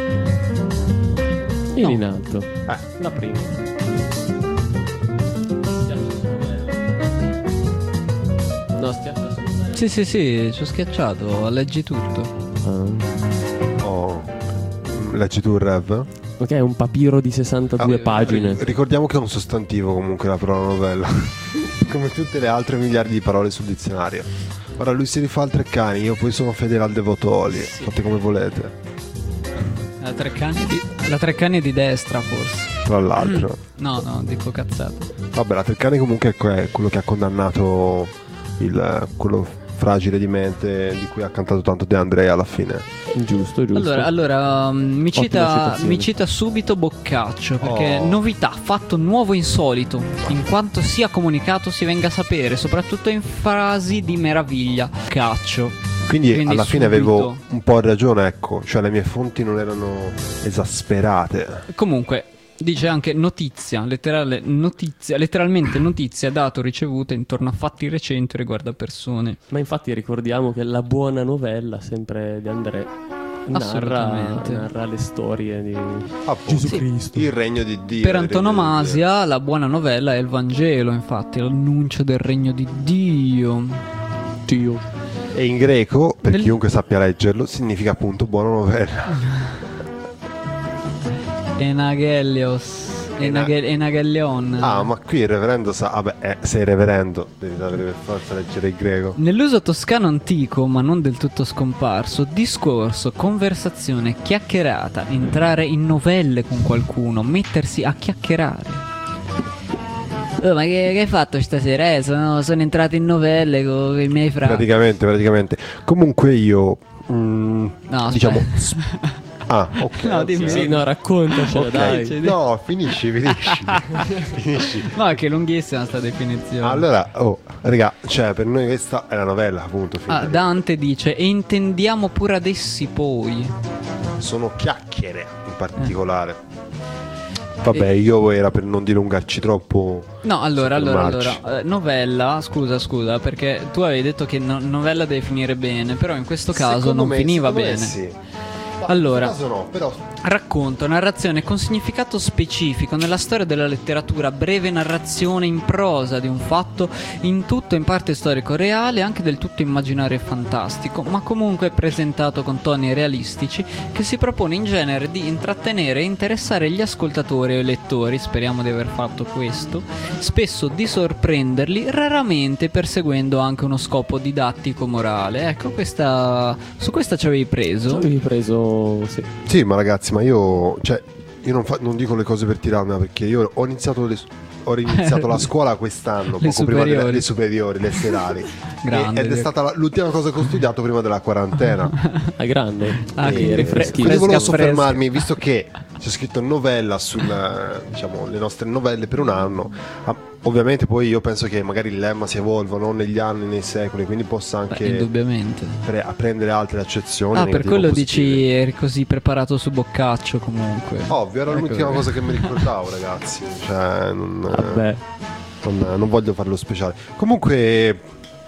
In No. in alto. Eh, La prima. No, schiaccia su. Sì, sì, sì, ci ho schiacciato, leggi tutto. Ah. oh. Leggi tu il Rev? Ok, è un papiro di sessantadue Ah, pagine. Ricordiamo che è un sostantivo comunque la parola novella. Come tutte le altre miliardi di parole sul dizionario. Ora lui si rifà al Treccani, io poi sono fedele al Devotoli. Fate come volete. La Treccani di, la Treccani di destra, forse. Tra l'altro. No, no, dico cazzate. Vabbè, la Treccani comunque è quello che ha condannato il, quello fragile di mente di cui ha cantato tanto De Andrea alla fine. Giusto, giusto. Allora, allora um, mi, cita, citazione. mi cita subito Boccaccio, perché Oh. novità, fatto nuovo e insolito, in quanto sia comunicato si venga a sapere, soprattutto in frasi di meraviglia. Boccaccio. Quindi, Quindi alla fine subito. avevo un po' ragione, ecco, cioè le mie fonti non erano esasperate. Comunque, dice anche notizia, letterale notizia, letteralmente notizia, dato ricevuta intorno a fatti recenti riguardo a persone. Ma infatti ricordiamo che la buona novella, sempre di André, narra, Assolutamente. narra le storie di Appunto, Gesù Cristo. il regno di Dio. Per il regno antonomasia, la buona novella è il Vangelo, infatti, l'annuncio del regno di Dio. Dio. E in greco, per Nel- chiunque sappia leggerlo, significa appunto buona novella. Enagelios. Enage- Enagelion. Ah, ma qui il reverendo sa... Vabbè, eh, sei reverendo, devi sapere per forza leggere il greco. Nell'uso toscano antico, ma non del tutto scomparso, discorso, conversazione, chiacchierata, entrare in novelle con qualcuno, mettersi a chiacchierare. Oh, ma che, che hai fatto stasera? Eh, sono, sono entrato in novelle con i miei frati. Praticamente, praticamente. Comunque io... mm, No, diciamo... aspetta. Ah, ok. No, dimmi. Sì, no, raccontacelo, Ok. dai. Cioè, No, finisci, finisci. Finisci. No, che lunghissima sta definizione. Allora, oh, raga, cioè, per noi questa è la novella, appunto. Ah, finita. Dante dice: e intendiamo pure ad essi poi. Sono chiacchiere in particolare. Vabbè, io era per non dilungarci troppo. No, allora, allora, soffermarci. allora, eh, novella, scusa, scusa, perché tu avevi detto che no- novella deve finire bene, però in questo caso Secondo non me- finiva secondo me bene. sì. No, Allora. in questo caso no, però Racconto, narrazione con significato specifico nella storia della letteratura, breve narrazione in prosa di un fatto in tutto in parte storico reale, anche del tutto immaginario e fantastico, ma comunque presentato con toni realistici, che si propone in genere di intrattenere e interessare gli ascoltatori o i lettori, speriamo di aver fatto questo, spesso di sorprenderli, raramente perseguendo anche uno scopo didattico morale. Ecco, questa su questa ci avevi Ci preso. avevi preso, sì. sì, ma ragazzi, ma io, cioè, io non, fa- non dico le cose per tirarmela, perché io ho iniziato le, ho iniziato la scuola quest'anno, Le poco prima delle superiori. le superiori, le serali. Grande, E- ed è Diego. stata la- l'ultima cosa che ho studiato prima della quarantena. A grande. Ah, E quindi eri fre- freschino. Quindi volevo fresca, soffermarmi, visto che c'è scritto novella sulle, diciamo, le nostre novelle per un anno. Ah, ovviamente poi io penso che magari il lemma si evolva non negli anni, nei secoli, quindi possa Beh, anche indubbiamente. pre- prendere altre accezioni. Ah, per negative o quello positive. dici eri così preparato su Boccaccio comunque. Ovvio, era Ecco l'ultima che- cosa che mi ricordavo, ragazzi. Cioè, non, Vabbè. non, non voglio farlo speciale. Comunque,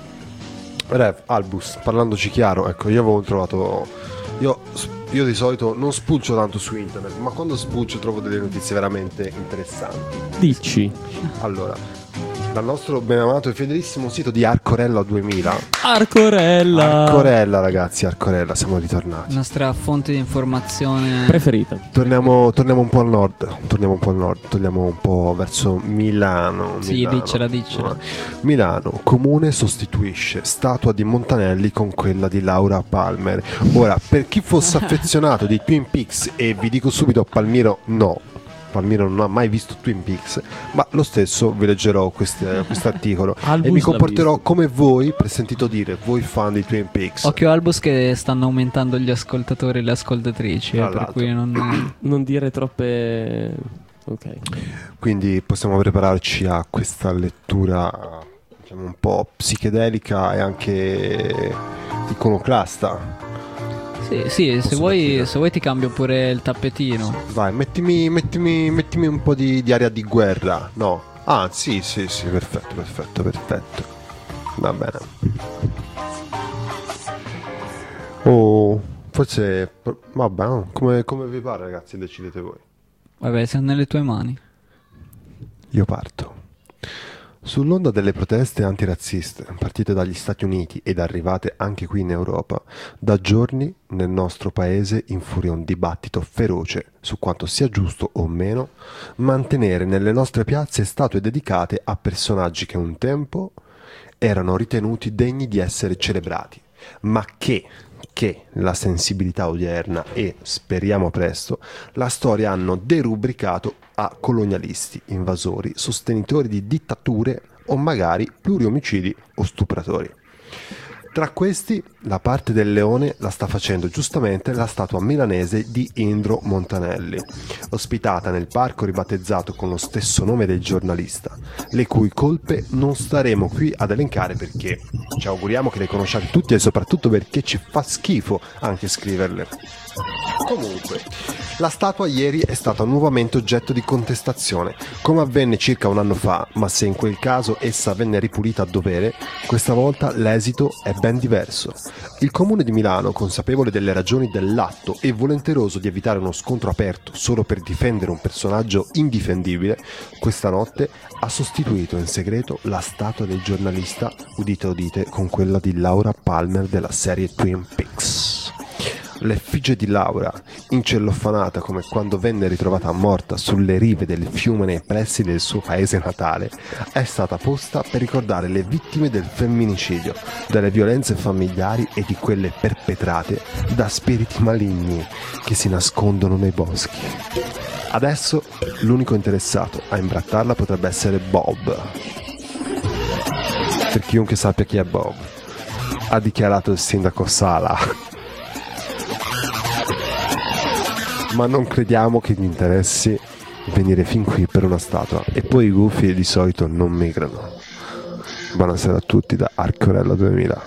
Rev, Albus, parlandoci chiaro, ecco, io avevo trovato. Io, io di solito non spulcio tanto su internet, ma quando spulcio trovo delle notizie veramente interessanti. Dici. Allora, dal nostro benamato e fedelissimo sito di Arcorella duemila. Arcorella. Arcorella, ragazzi, Arcorella, siamo ritornati. Nostra fonte di informazione. Preferita. Torniamo, torniamo un po' al nord, torniamo un po' al nord, torniamo un po' verso Milano. Sì, Milano. diccela, diccela. Milano, comune sostituisce statua di Montanelli con quella di Laura Palmer. Ora, per chi fosse affezionato di Twin Peaks, e vi dico subito, Palmiro no, Palmiro non ha mai visto Twin Peaks, ma lo stesso vi leggerò questo articolo Albus e mi l'ha comporterò visto. come voi, per sentito dire, voi fan di Twin Peaks. Occhio Albus che stanno aumentando gli ascoltatori e le ascoltatrici, eh, Tra per l'altro. cui non... Non dire troppe. Ok. Quindi possiamo prepararci a questa lettura, diciamo, un po' psichedelica e anche iconoclasta. Sì, sì, se Posso vuoi, capire. se vuoi ti cambio pure il tappetino. Vai, mettimi, mettimi, mettimi un po' di, di aria di guerra. No. Ah, sì, sì, sì, perfetto, perfetto, perfetto. Va bene. Oh, forse... Vabbè, no, come, come vi pare, ragazzi, decidete voi. Vabbè, siamo nelle tue mani. Io parto. Sull'onda delle proteste antirazziste partite dagli Stati Uniti ed arrivate anche qui in Europa, da giorni nel nostro paese infuria un dibattito feroce su quanto sia giusto o meno mantenere nelle nostre piazze statue dedicate a personaggi che un tempo erano ritenuti degni di essere celebrati, ma che, che la sensibilità odierna e, speriamo presto, la storia hanno derubricato a colonialisti, invasori, sostenitori di dittature o magari pluriomicidi o stupratori. Tra questi, la parte del leone la sta facendo giustamente la statua milanese di Indro Montanelli, ospitata nel parco ribattezzato con lo stesso nome del giornalista, le cui colpe non staremo qui ad elencare perché ci auguriamo che le conosciate tutti e soprattutto perché ci fa schifo anche scriverle. Comunque, la statua ieri è stata nuovamente oggetto di contestazione, come avvenne circa un anno fa, ma se in quel caso essa venne ripulita a dovere, questa volta l'esito è ben ben diverso. Il Comune di Milano, consapevole delle ragioni dell'atto e volenteroso di evitare uno scontro aperto solo per difendere un personaggio indifendibile, questa notte ha sostituito in segreto la statua del giornalista, udite udite, con quella di Laura Palmer della serie Twin Peaks. L'effigie di Laura, incelloffanata come quando venne ritrovata morta sulle rive del fiume nei pressi del suo paese natale, è stata posta per ricordare le vittime del femminicidio, delle violenze familiari e di quelle perpetrate da spiriti maligni che si nascondono nei boschi. Adesso l'unico interessato a imbrattarla potrebbe essere Bob. Per chiunque sappia chi è Bob, ha dichiarato il sindaco Sala. Ma non crediamo che gli interessi venire fin qui per una statua, e poi i gufi di solito non migrano. Buonasera a tutti da Arcorella duemila.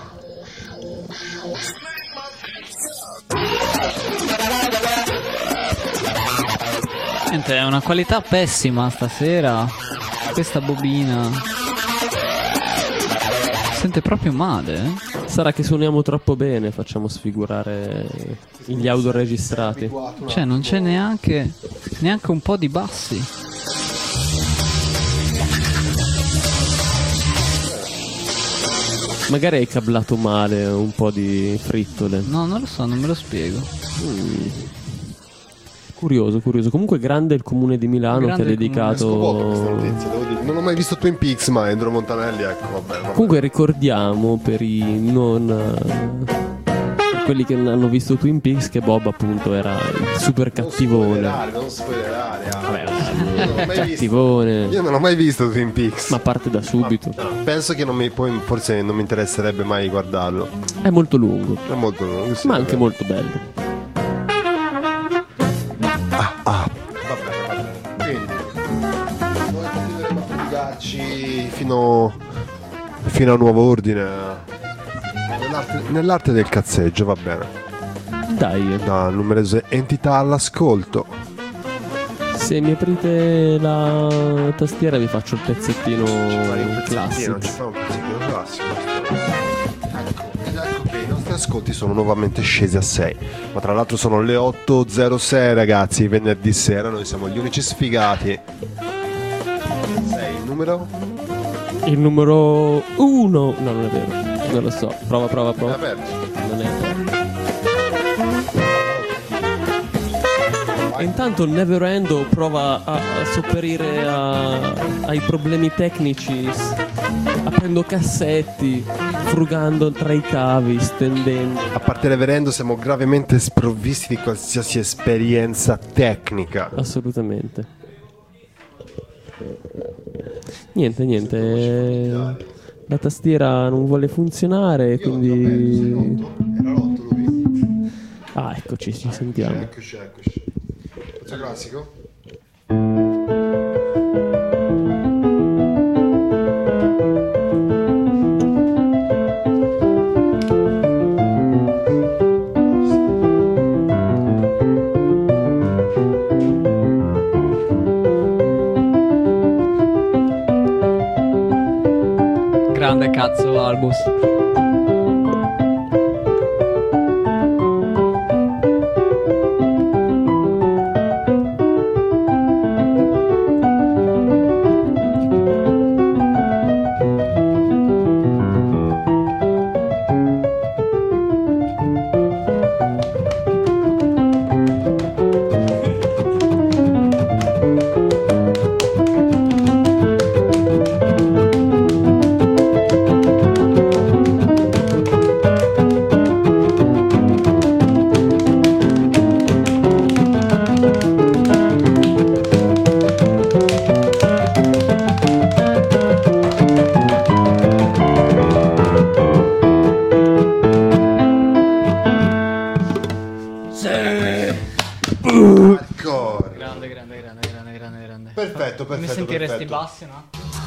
Niente, è una qualità pessima stasera. Questa bobina sente proprio male, eh? Sarà che suoniamo troppo bene, facciamo sfigurare gli audio registrati. Cioè non c'è neanche neanche un po' di bassi. Magari hai cablato male un po' di frittole. No, non lo so, non me lo spiego. Mm. Curioso, curioso. Comunque grande il comune di Milano Grande che ha il dedicato... Non ho mai visto Twin Peaks, ma Andrea Montanelli, ecco, vabbè, vabbè. Comunque ricordiamo per i non... per quelli che non hanno visto Twin Peaks che Bob appunto era il super cattivone. Non spoilerare, Vabbè, non l'ho mai visto. cattivone. Io non ho mai visto Twin Peaks. Ma parte da subito. Ma penso che non mi, poi forse non mi interesserebbe mai guardarlo. È molto lungo, È molto lungo, sì, ma anche vabbè. molto bello. Ah, ah. Vabbè, vabbè. Quindi noi continueremo a prodigarci fino fino a nuovo ordine nell'arte, nell'arte del cazzeggio, va bene. Dai, Da numerose entità all'ascolto. se mi aprite la tastiera vi faccio il pezzettino classico. Ci fa un pezzettino classico. Ecco, ed ecco che i nostri ascolti sono nuovamente scesi a sei. Ma tra l'altro sono le otto e zero sei, ragazzi, venerdì sera, noi siamo gli unici sfigati. sei il numero? Il numero uno. No, non è vero. Non lo so. Prova, prova, È prova. aperto. Non è vero. E intanto il Neverendo prova a, a sopperire a- ai problemi tecnici, s- aprendo cassetti, frugando tra i cavi, stendendo. A parte Reverendo siamo gravemente sprovvisti di qualsiasi esperienza tecnica. Assolutamente. Niente, niente. La tastiera non vuole funzionare, quindi... Era l'otto lui. Ah, eccoci, ci sentiamo. Eccoci, eccoci. Faccio classico? Grande cazzo Albus. Hardcore. Grande, grande, grande, grande, grande, grande. Perfetto, perfetto. Mi sentiresti perfetto. bassi, no?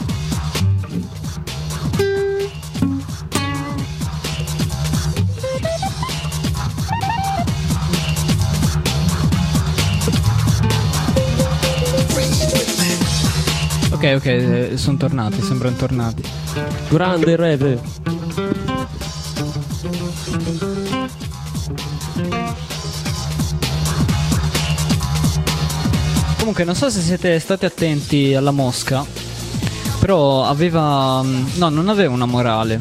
Ok, ok, sono tornati, sembrano tornati. Grande Reve. Comunque non so se siete stati attenti alla mosca, però aveva... no, non aveva una morale.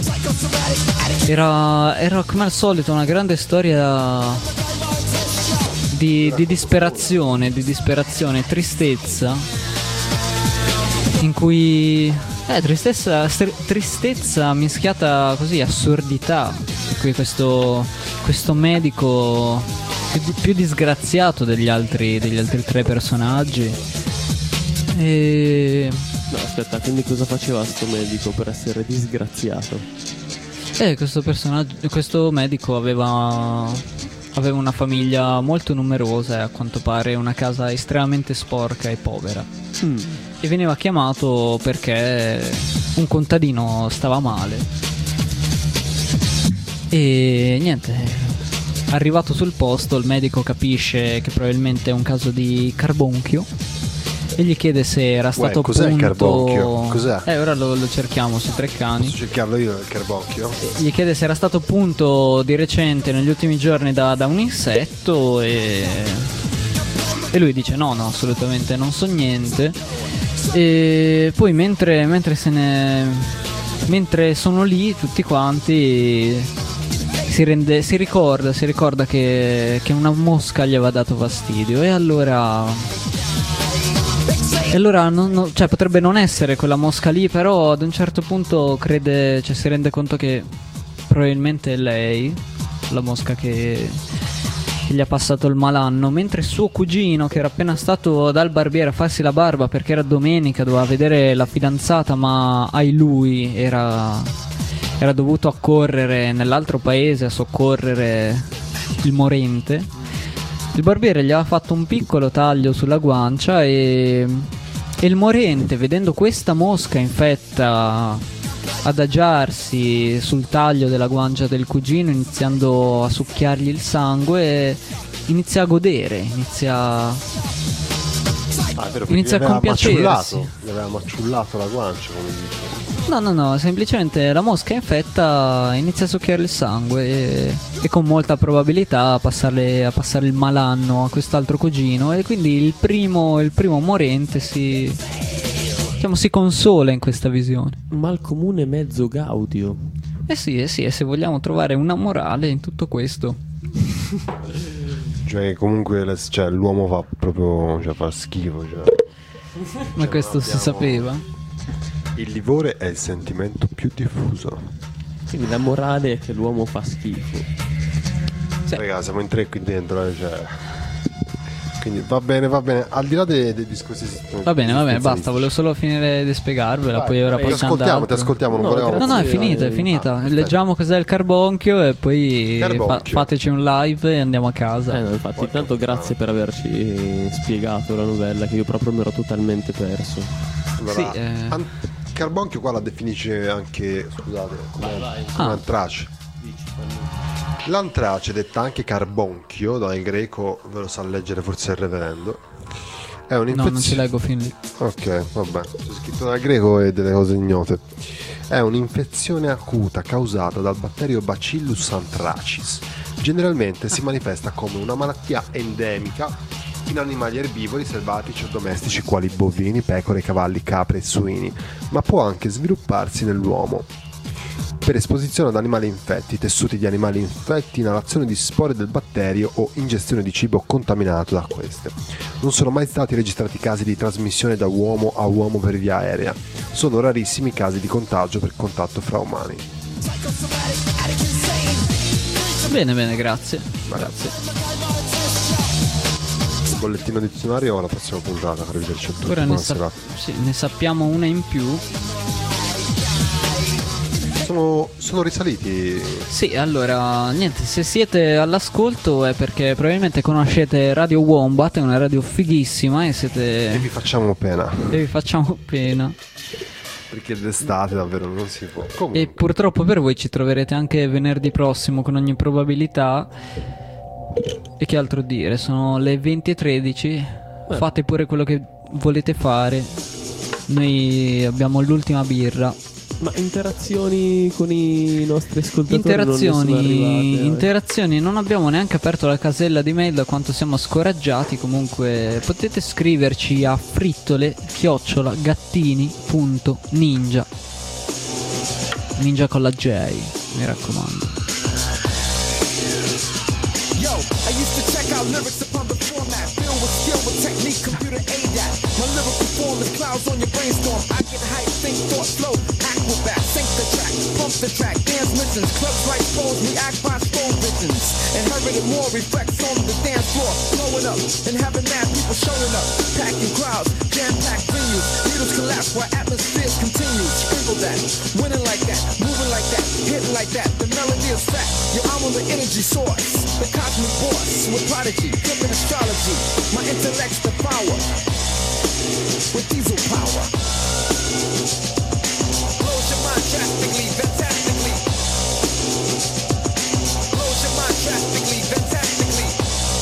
Era, era come al solito una grande storia di, di disperazione, di disperazione, tristezza, in cui... Eh, tristezza, str- tristezza mischiata così, assurdità. In cui questo, questo medico più, di- più disgraziato degli altri, degli altri tre personaggi. E... No, aspetta, quindi cosa faceva sto medico per essere disgraziato? Eh, questo personaggio, questo medico aveva, aveva una famiglia molto numerosa e a quanto pare una casa estremamente sporca e povera. Mm. E veniva chiamato perché un contadino stava male. E niente, arrivato sul posto il medico capisce che probabilmente è un caso di carbonchio e gli chiede se era stato Uè, cos'è appunto... il carbonchio? Cos'è? Eh, ora lo, lo cerchiamo sui Treccani. Posso cercarlo io il carbonchio? Gli chiede se era stato punto di recente negli ultimi giorni da, da un insetto e... e lui dice no, no, assolutamente non so niente. E poi mentre, mentre se ne... mentre sono lì tutti quanti si rende, si ricorda, si ricorda che, che una mosca gli aveva dato fastidio e allora... E allora non, non- cioè, potrebbe non essere quella mosca lì, però ad un certo punto crede, cioè si rende conto che probabilmente è lei, la mosca che, che gli ha passato il malanno, mentre suo cugino, che era appena stato dal barbiere a farsi la barba perché era domenica, doveva vedere la fidanzata, ma ai lui era, era dovuto accorrere nell'altro paese a soccorrere il morente. Il barbiere gli aveva fatto un piccolo taglio sulla guancia e, e il morente, vedendo questa mosca infetta adagiarsi sul taglio della guancia del cugino, iniziando a succhiargli il sangue, inizia a godere, inizia, Ah, è vero, inizia a gli aveva compiacersi. maciullato, Gli aveva maciullato la guancia, come dice. No, no, no, semplicemente la mosca infetta inizia a succhiare il sangue e, e con molta probabilità a passarle, a passare il malanno a quest'altro cugino e quindi il primo, il primo morente si, diciamo, si consola in questa visione. Mal comune mezzo gaudio. Eh sì, eh sì, e se vogliamo trovare una morale in tutto questo. Cioè, comunque, le- cioè, l'uomo fa proprio, cioè, fa schifo. Cioè. Ma questo si abbiamo- sapeva? Il livore è il sentimento più diffuso. Quindi la morale è che l'uomo fa schifo. Sì. Raga, siamo in tre qui dentro, eh, cioè. Quindi va bene, va bene. Al di là dei, dei discorsi. Va bene, va bene, basta, volevo solo finire di spiegarvela, Vai, poi ora ti possiamo ascoltiamo, andare. ti ascoltiamo, non No, volevamo. No, no, è Grazie, finita, è eh, finita. ah, Leggiamo cos'è il carbonchio e poi fa- Carbonchio. fateci un live e andiamo a casa. Eh no, infatti, intanto grazie per averci spiegato la novella che io proprio mi ero totalmente perso. Allora, Sì, eh. an- carbonchio qua la definisce anche, scusate, come, come Ah. antrace. L'antrace, detta anche carbonchio, dal greco, ve lo sa leggere forse il reverendo, è No, non ci un'infezione. leggo fin lì. Ok, vabbè, c'è scritto dal greco e delle cose ignote. È un'infezione acuta causata dal batterio Bacillus anthracis. Generalmente si manifesta come una malattia endemica in animali erbivori, selvatici o domestici quali bovini, pecore, cavalli, capre e suini, ma può anche svilupparsi nell'uomo per esposizione ad animali infetti, tessuti di animali infetti, inalazione di spore del batterio o ingestione di cibo contaminato da queste. Non sono mai stati registrati casi di trasmissione da uomo a uomo per via aerea. Sono rarissimi casi di contagio per contatto fra umani. Bene, bene, grazie. Grazie. Bollettino dizionario o la prossima puntata. Arrivederci a tutti. Ora ne, Buona sa- serata. sì, ne sappiamo una in più. Sono, sono risaliti. Sì, allora, niente, se siete all'ascolto è perché probabilmente conoscete Radio Wombat, è una radio fighissima e E siete... vi facciamo pena. e vi facciamo pena. Perché d'estate davvero non si può. Comunque. E purtroppo per voi ci troverete anche venerdì prossimo con ogni probabilità. E che altro dire? Sono le venti e tredici. Fate pure quello che volete fare. Noi abbiamo l'ultima birra. Ma interazioni con i nostri ascoltatori non ne sono Interazioni, arrivate, eh. interazioni, non abbiamo neanche aperto la casella di mail da quanto siamo scoraggiati. Comunque potete scriverci a frittole chiocciola gattini punto ninja. Ninja con la J, mi raccomando. Yo, I used to check out lyrics upon the format, filled with skill, with technique, computer ADAT. My lyrical form is clouds on your brainstorm. I get hype, think, thought, flow, acrobat, sync the track, pump the track, dance missions, clubs like pros, react by strong visions. Inherited more reflects on the dance floor, blowing up and having mad people showing up, packing crowds, jam-packed venues. Needles collapse while atmospheres continue. Sprinkle that, winning like that, moving like that, hitting like that. The melody is fat. Yo, I'm on the energy source, the cosmic boss with prodigy, flipping astrology. My intellect's the power with diesel power. Blows your mind drastically, fantastically. Blows your mind drastically, fantastically.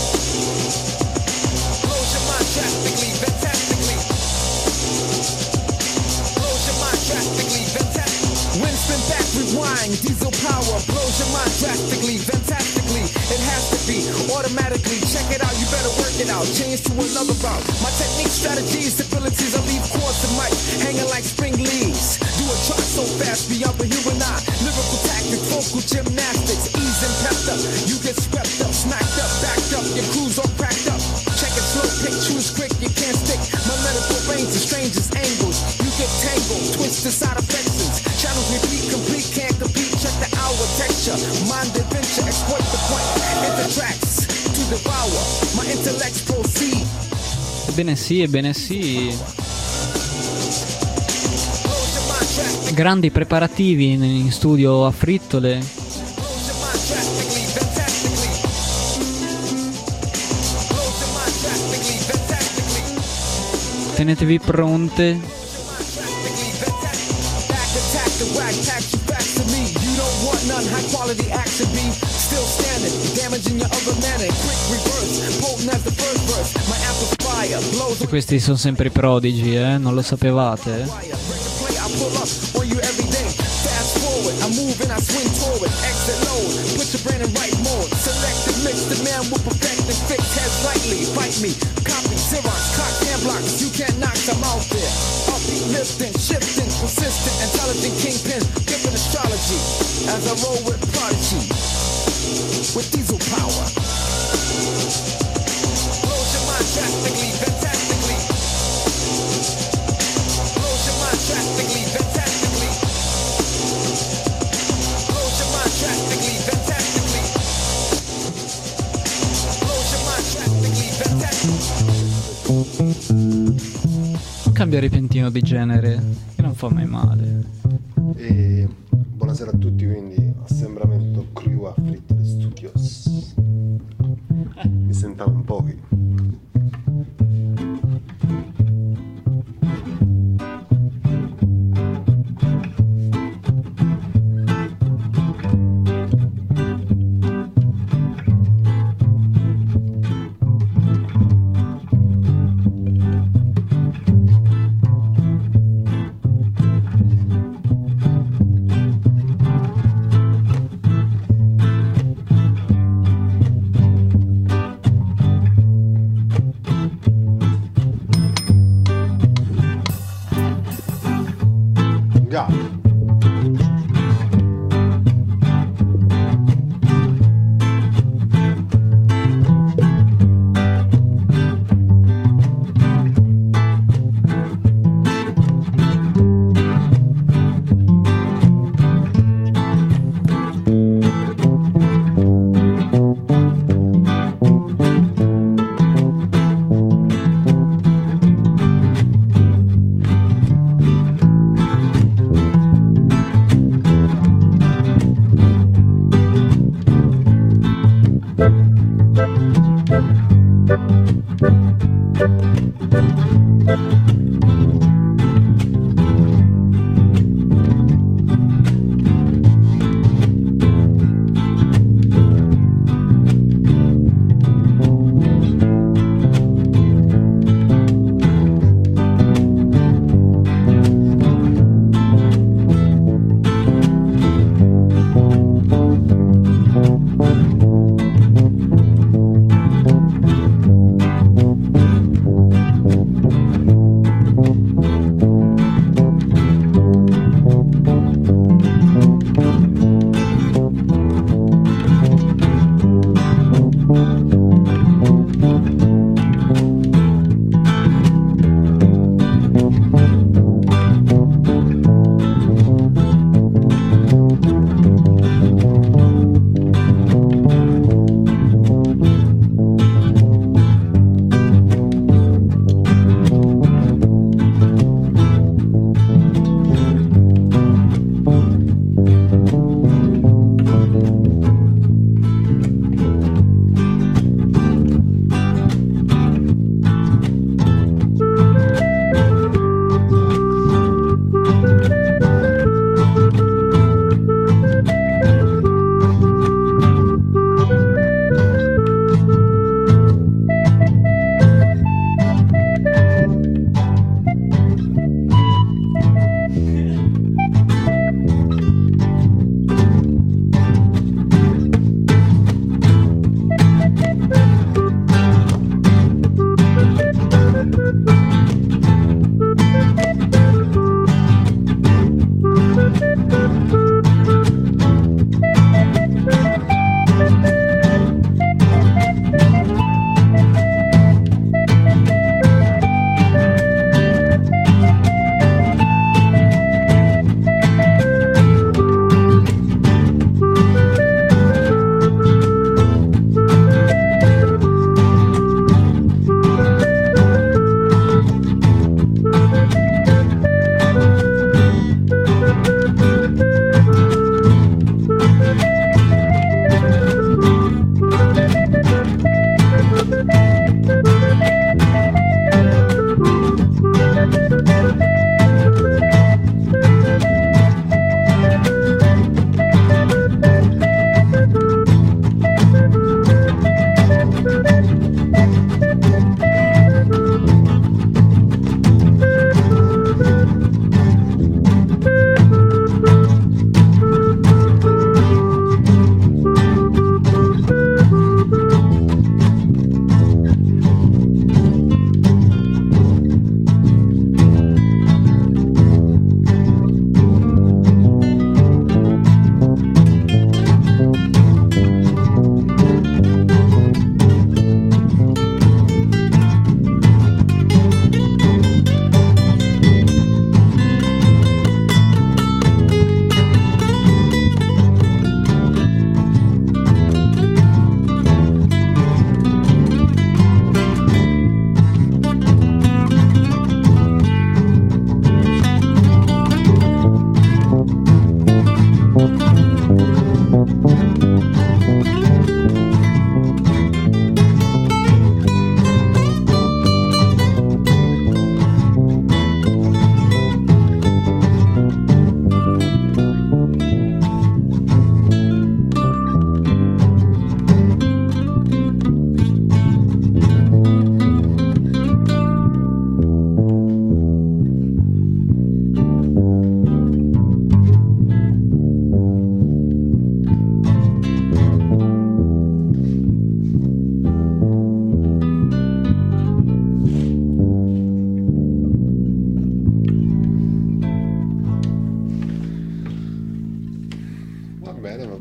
Blows your mind drastically, fantastically. Blows your mind drastically, fantastically. Wind spin back, rewind, diesel power. Blows your mind drastically, fantastically. It has to be automatically. Check it out, you better work it out. Change to another route. My technique, strategies, abilities, I leave chords and mic hanging like spring leaves. Do a trot so fast beyond the human eye. Lyrical tactics, vocal gymnastics, ease and pepped up. You get swept up, smacked up, backed up. Your crew's all cracked up. Check it slow, pick, choose quick. You can't stick. My medical range is strangest angles. You get tangled, twist to side affections. Channels repeat, complete, can't compete. Check the hour texture, mind adventure, exploit the point. Enter tracks to devour. My intellects proceed. Ebbene sì, ebbene sì. Grandi preparativi in studio a Frittole. Tenetevi pronte. High quality action be still standing, damaging your other manner. Quick reverse, potent as the first verse. My amplifier blows. E questi sono sempre i prodigi, eh? Non lo sapevate? Eh? Fast forward, I move and I swing forward. Exit load, put your brain in right mode. Select and mix, the man will perfect and fix. Heads lightly, fight me. Copy, Xerox, cock, hand blocks. You can't knock them out there. Upbeat, lifting, shifting, persistent, intelligent kingpin, giving astrology. As I roll with prodigy, with diesel power. Blows your mind drastically, fantastically. Blows your mind drastically, fantastically. Blows your mind drastically, fantastically. Blows your mind drastically, fantastically. Un cambio repentino di genere che non fa mai male. E buonasera a tutti, quindi assembramento crew a Frittole Studios. Mi sentavo un po'.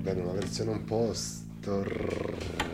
bene, una versione un po' stor...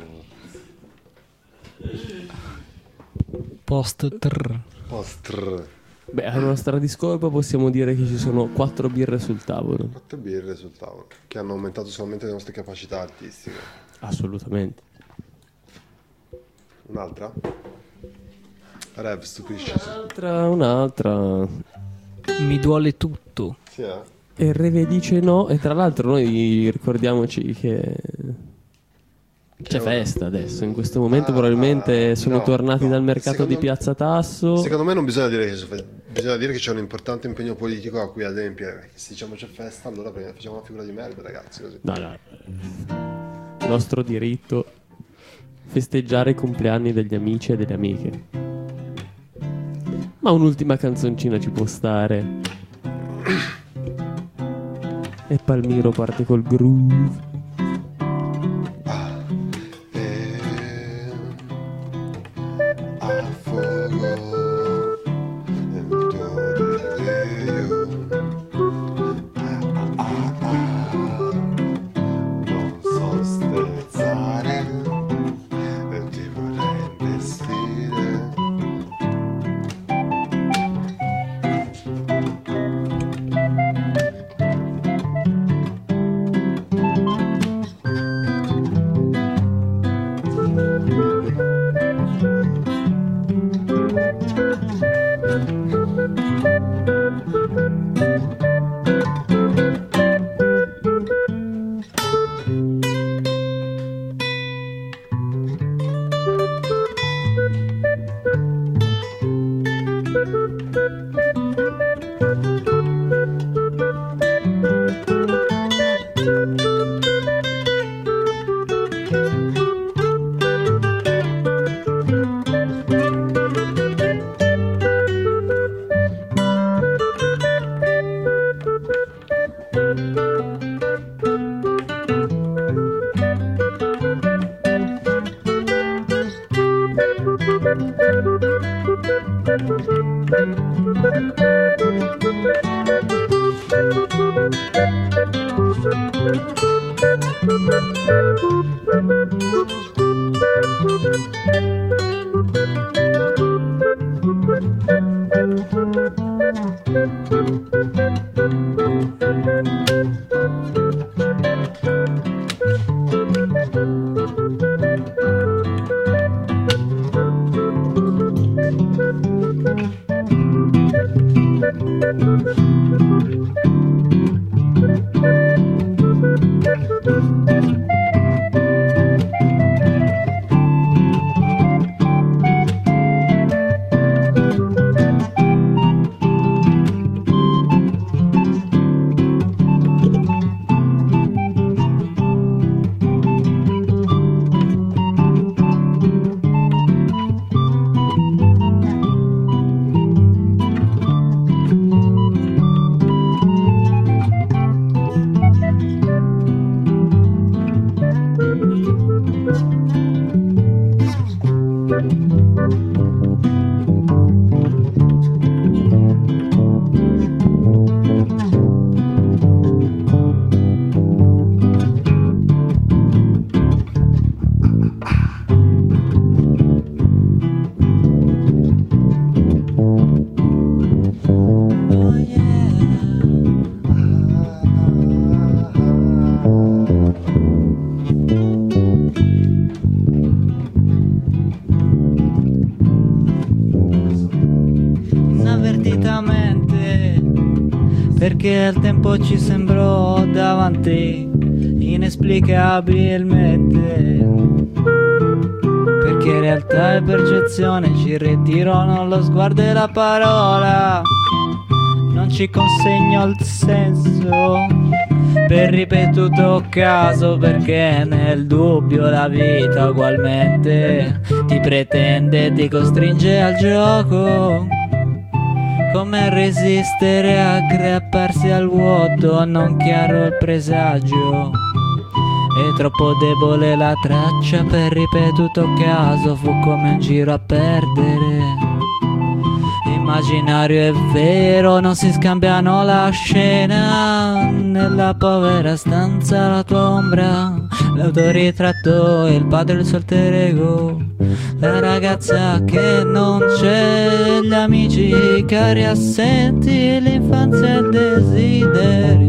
Post trrr. Post... Beh, a nostra discolpa possiamo dire che ci sono quattro birre sul tavolo. Quattro birre sul tavolo, che hanno aumentato solamente le nostre capacità artistiche. Assolutamente. Un'altra? Rev, stupisci. Un'altra, un'altra. Mi duole tutto. Sì, eh? E il Reve dice no. E tra l'altro noi ricordiamoci che c'è festa adesso. In questo momento Ah, probabilmente sono no, tornati no. dal mercato Secondo di me- Piazza Tasso. Secondo me non bisogna dire che c'è fe- bisogna dire che c'è un importante impegno politico a cui adempiere. Se diciamo c'è festa, allora prima facciamo una figura di merda, ragazzi, così. No, no. Nostro diritto festeggiare i compleanni degli amici e delle amiche. Ma un'ultima canzoncina ci può stare. E Palmiro parte col groove. A fuoco nel tuo desiderio. Ah, ah, ah. Non so sterzare e ti vorrei investire. Perché al tempo ci sembrò davanti inesplicabilmente, perché realtà e percezione ci ritirarono lo sguardo e la parola, non ci consegnò il senso per ripetuto caso, perché nel dubbio la vita ugualmente ti pretende e ti costringe al gioco. Come resistere a aggrapparsi al vuoto, non chiaro il presagio, è troppo debole la traccia per ripetuto caso, fu come un giro a perdere. Immaginario e vero non si scambiano la scena, nella povera stanza la tua ombra, l'autoritratto e il padre del suo alter ego, la ragazza che non c'è, gli amici cari assenti, l'infanzia e il desiderio.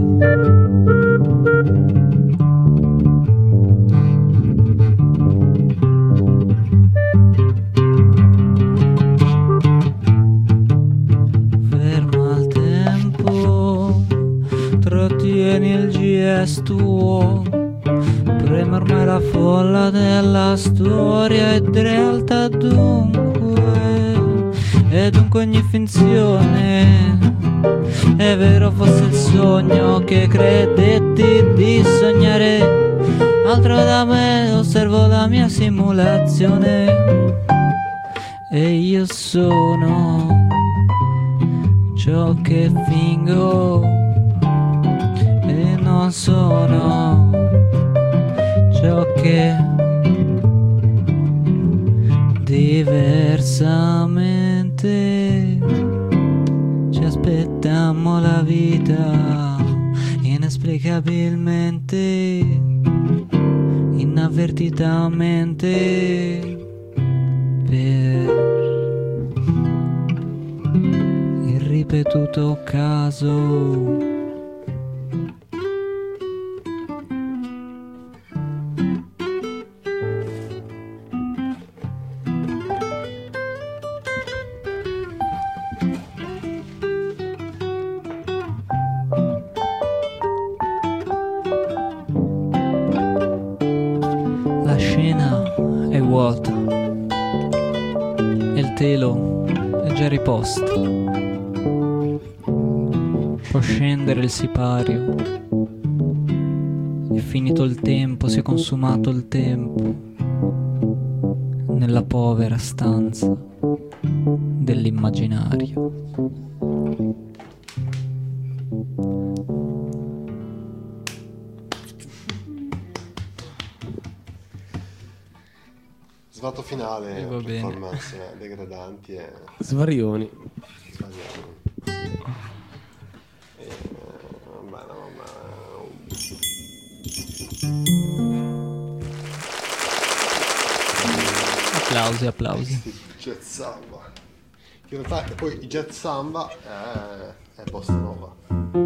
Trattieni il gesto, preme ormai la folla della storia ed realtà dunque, e dunque ogni finzione è vero fosse il sogno che credetti di sognare, altro da me, osservo la mia simulazione e io sono ciò che fingo e non sono ciò che diversamente ci aspettammo la vita inesplicabilmente, inavvertitamente per il ripetuto caso. La scena è vuota e il telo è già riposto. Può scendere il sipario. È finito il tempo, si è consumato il tempo nella povera stanza dell'immaginario. Svato finale, E va bene. performance eh, degradanti e Svarioni. sbagliamo. E, va bene, va Applausi, applausi. bene. Jet Samba. Che in realtà poi il Jet Samba è, è Bossa Nova.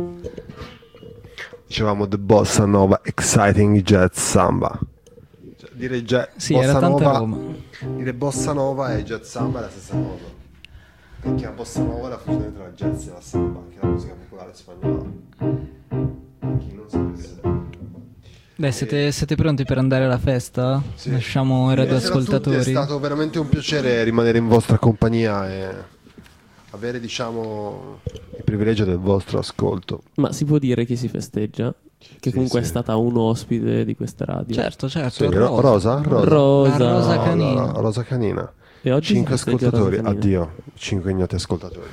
Dicevamo The Bossa Nova Exciting Jet Samba. Cioè, dire jet, Sì, Bossa era tanta Nova, Roma. dire Bossa Nova e Jet Samba è la stessa cosa. Perché la Bossa Nova è la fusione tra il jazz e la samba, che è la musica popolare spagnola. Chi non sapesse. Beh, siete, siete pronti per andare alla festa? Sì. Lasciamo i radioascoltatori. Buonasera a tutti, è stato veramente un piacere rimanere in vostra compagnia e avere, diciamo, il privilegio del vostro ascolto. Ma si può dire che si festeggia? Che Sì, comunque sì. è stata un ospite di questa radio. Certo, certo. Sì, ro- Rosa? Rosa? Rosa. La Rosa No, Canina. no, no, Rosa Canina. E oggi Cinque si festeggia ascoltatori, Rosa Canina. addio, cinque ignoti ascoltatori.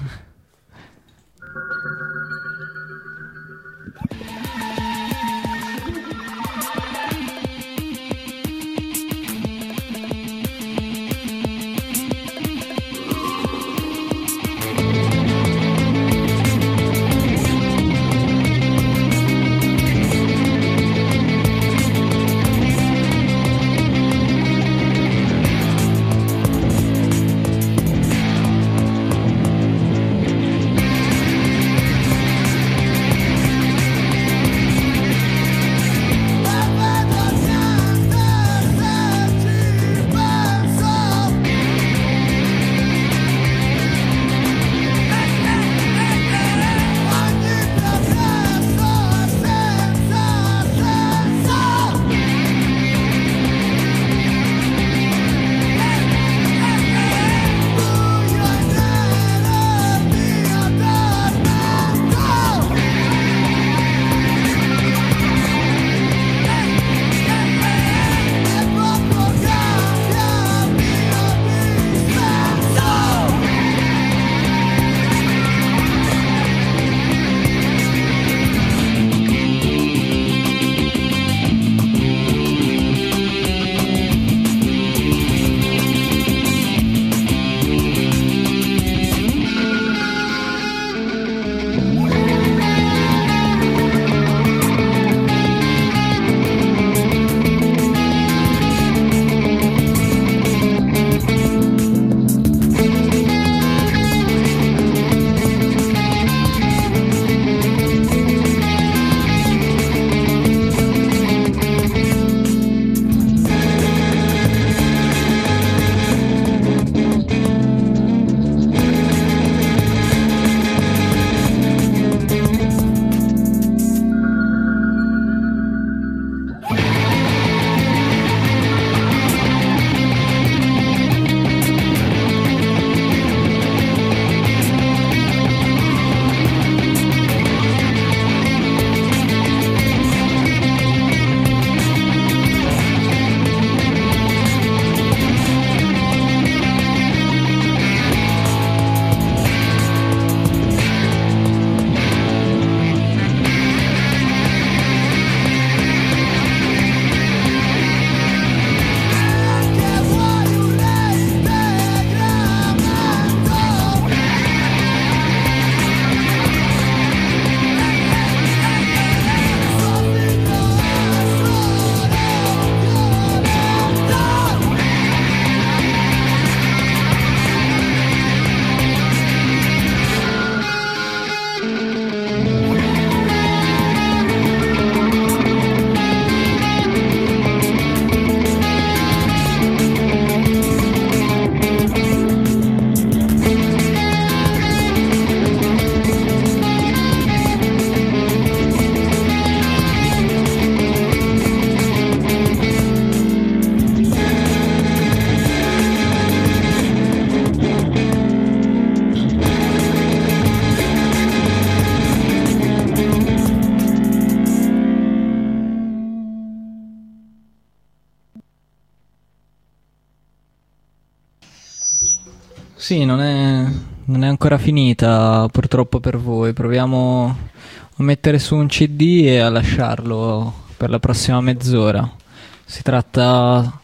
Sì, non è, non è ancora finita purtroppo per voi. Proviamo a mettere su un C D e a lasciarlo per la prossima mezz'ora. Si tratta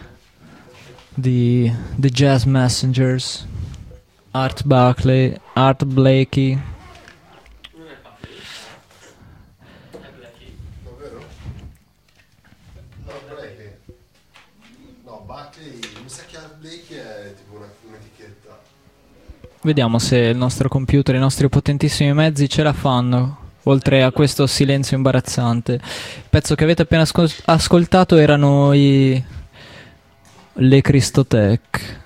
di The Jazz Messengers, Art Buckley, Art Blakey. Davvero? No, Blakey. No, Buckley, mi sa che Art Blakey è tipo una- un'etichetta. Vediamo se il nostro computer, i nostri potentissimi mezzi ce la fanno. Oltre a questo silenzio imbarazzante. Il pezzo che avete appena ascol- ascoltato erano i... le Cristotech.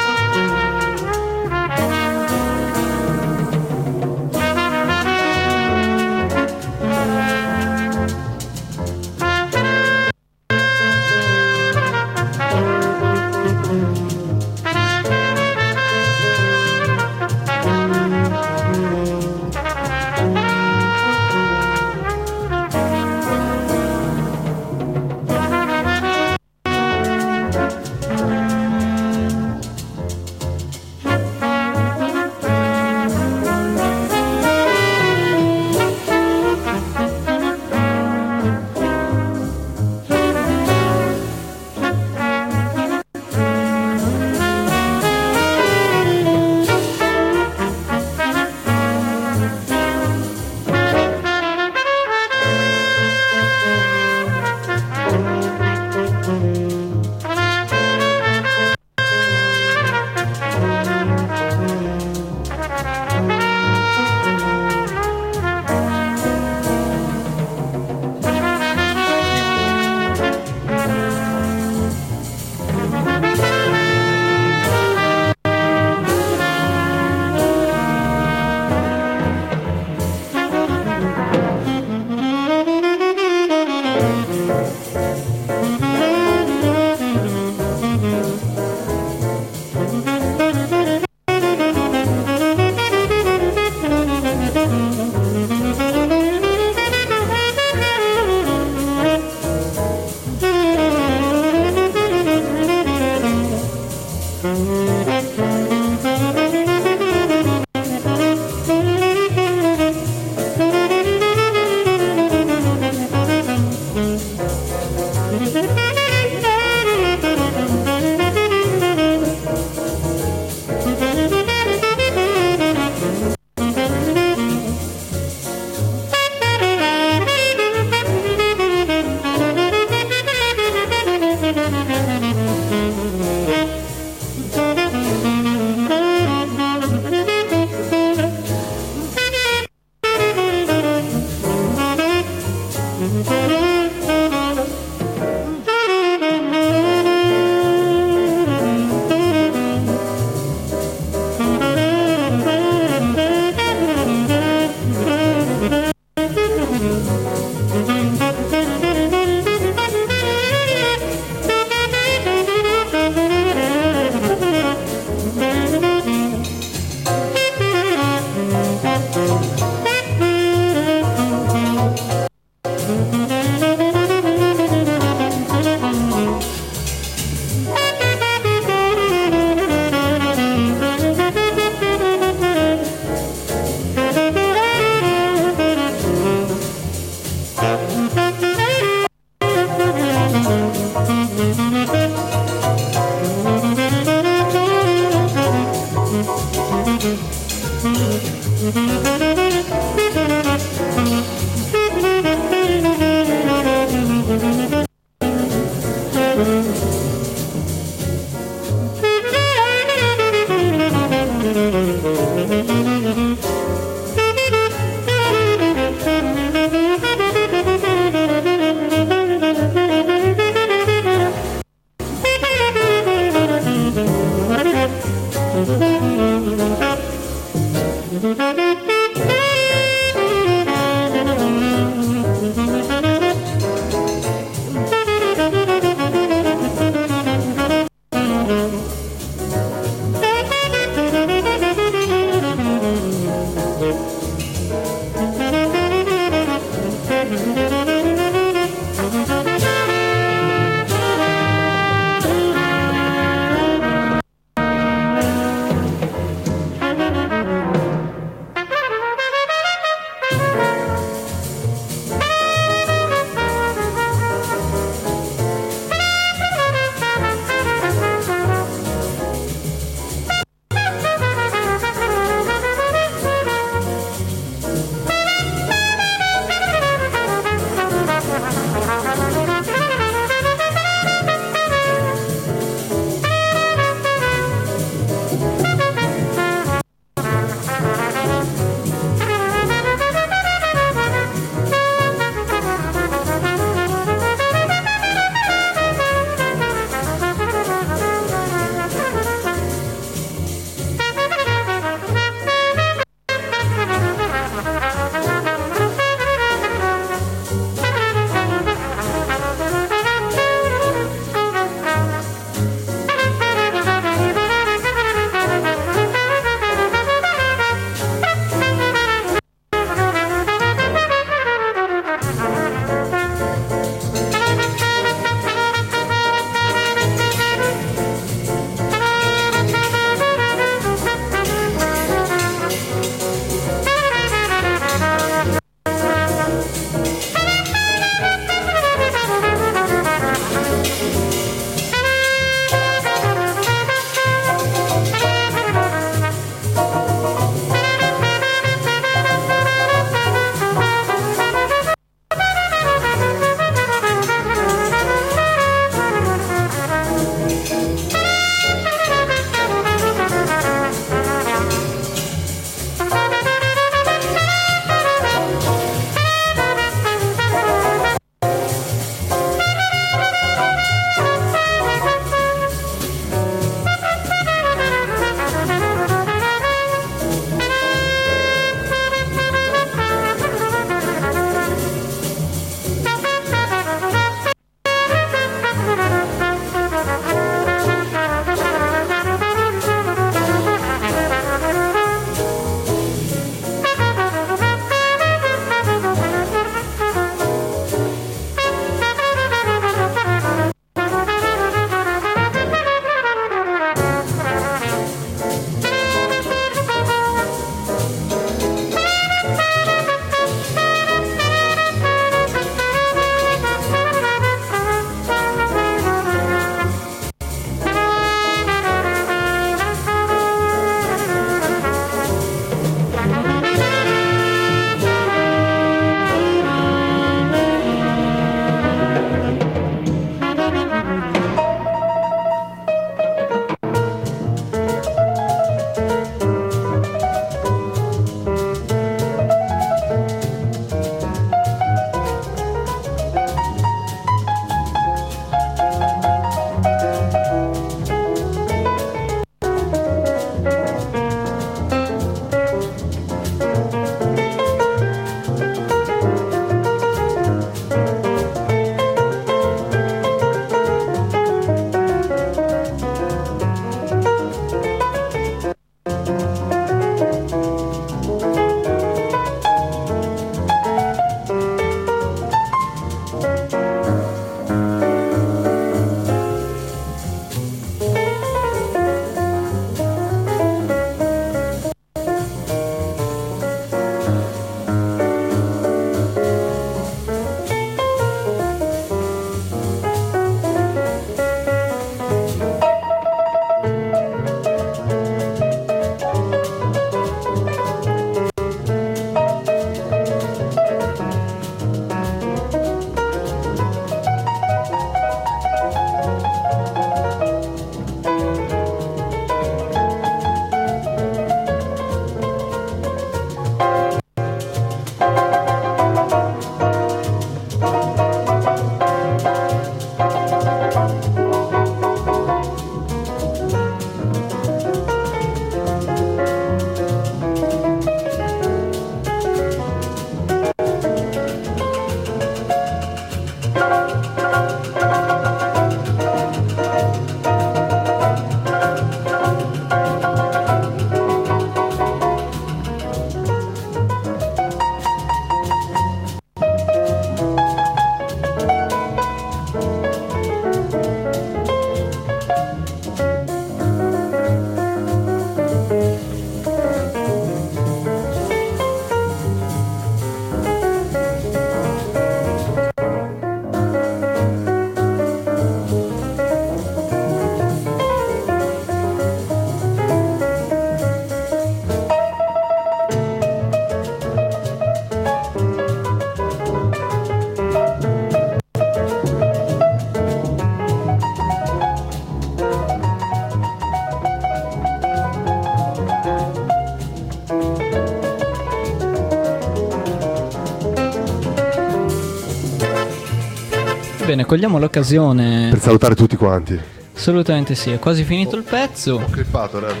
Bene, cogliamo l'occasione. Per salutare tutti quanti. Assolutamente sì, è quasi finito il pezzo. Ho clippato, Re.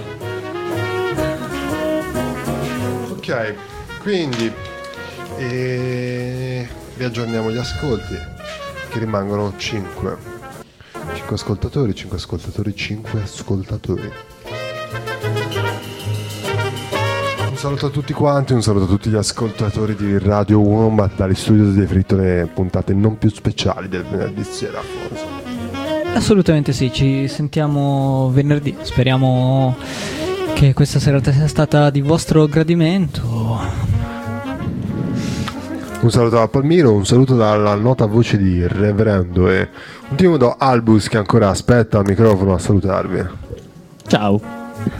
Ok, quindi e... riaggiorniamo gli ascolti, che rimangono cinque. cinque ascoltatori, cinque ascoltatori, cinque ascoltatori. Un saluto a tutti quanti, un saluto a tutti gli ascoltatori di Radio Wombat dagli studios di Fritto, le puntate non più speciali del venerdì sera, forse. Assolutamente sì, ci sentiamo venerdì. Speriamo che questa serata sia stata di vostro gradimento. Un saluto da Palmiro, un saluto dalla nota voce di Reverendo e un timido Albus che ancora aspetta al microfono a salutarvi. Ciao.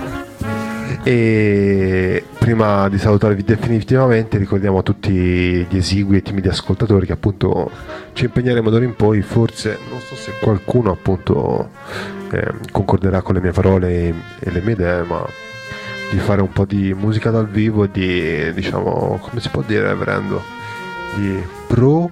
E prima di salutarvi definitivamente ricordiamo a tutti gli esigui e timidi ascoltatori che appunto ci impegneremo d'ora in poi, forse non so se qualcuno appunto eh, concorderà con le mie parole e, e le mie idee, ma di fare un po' di musica dal vivo e di, diciamo, come si può dire, Reverendo, di pro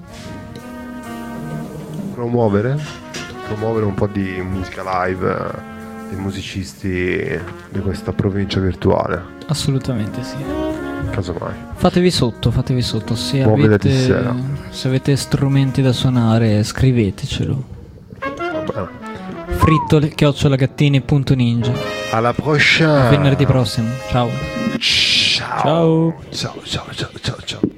promuovere promuovere un po' di musica live eh, dei musicisti di questa provincia virtuale. Assolutamente sì. Casomai. Fatevi sotto, fatevi sotto. Se Buon venerdì avete, sera. se avete strumenti da suonare, scrivetecelo. Vabbè. Frittole chiocciolagattini punto ninja. Alla prossima. Venerdì prossimo. Ciao. Ciao. Ciao. Ciao ciao ciao ciao ciao.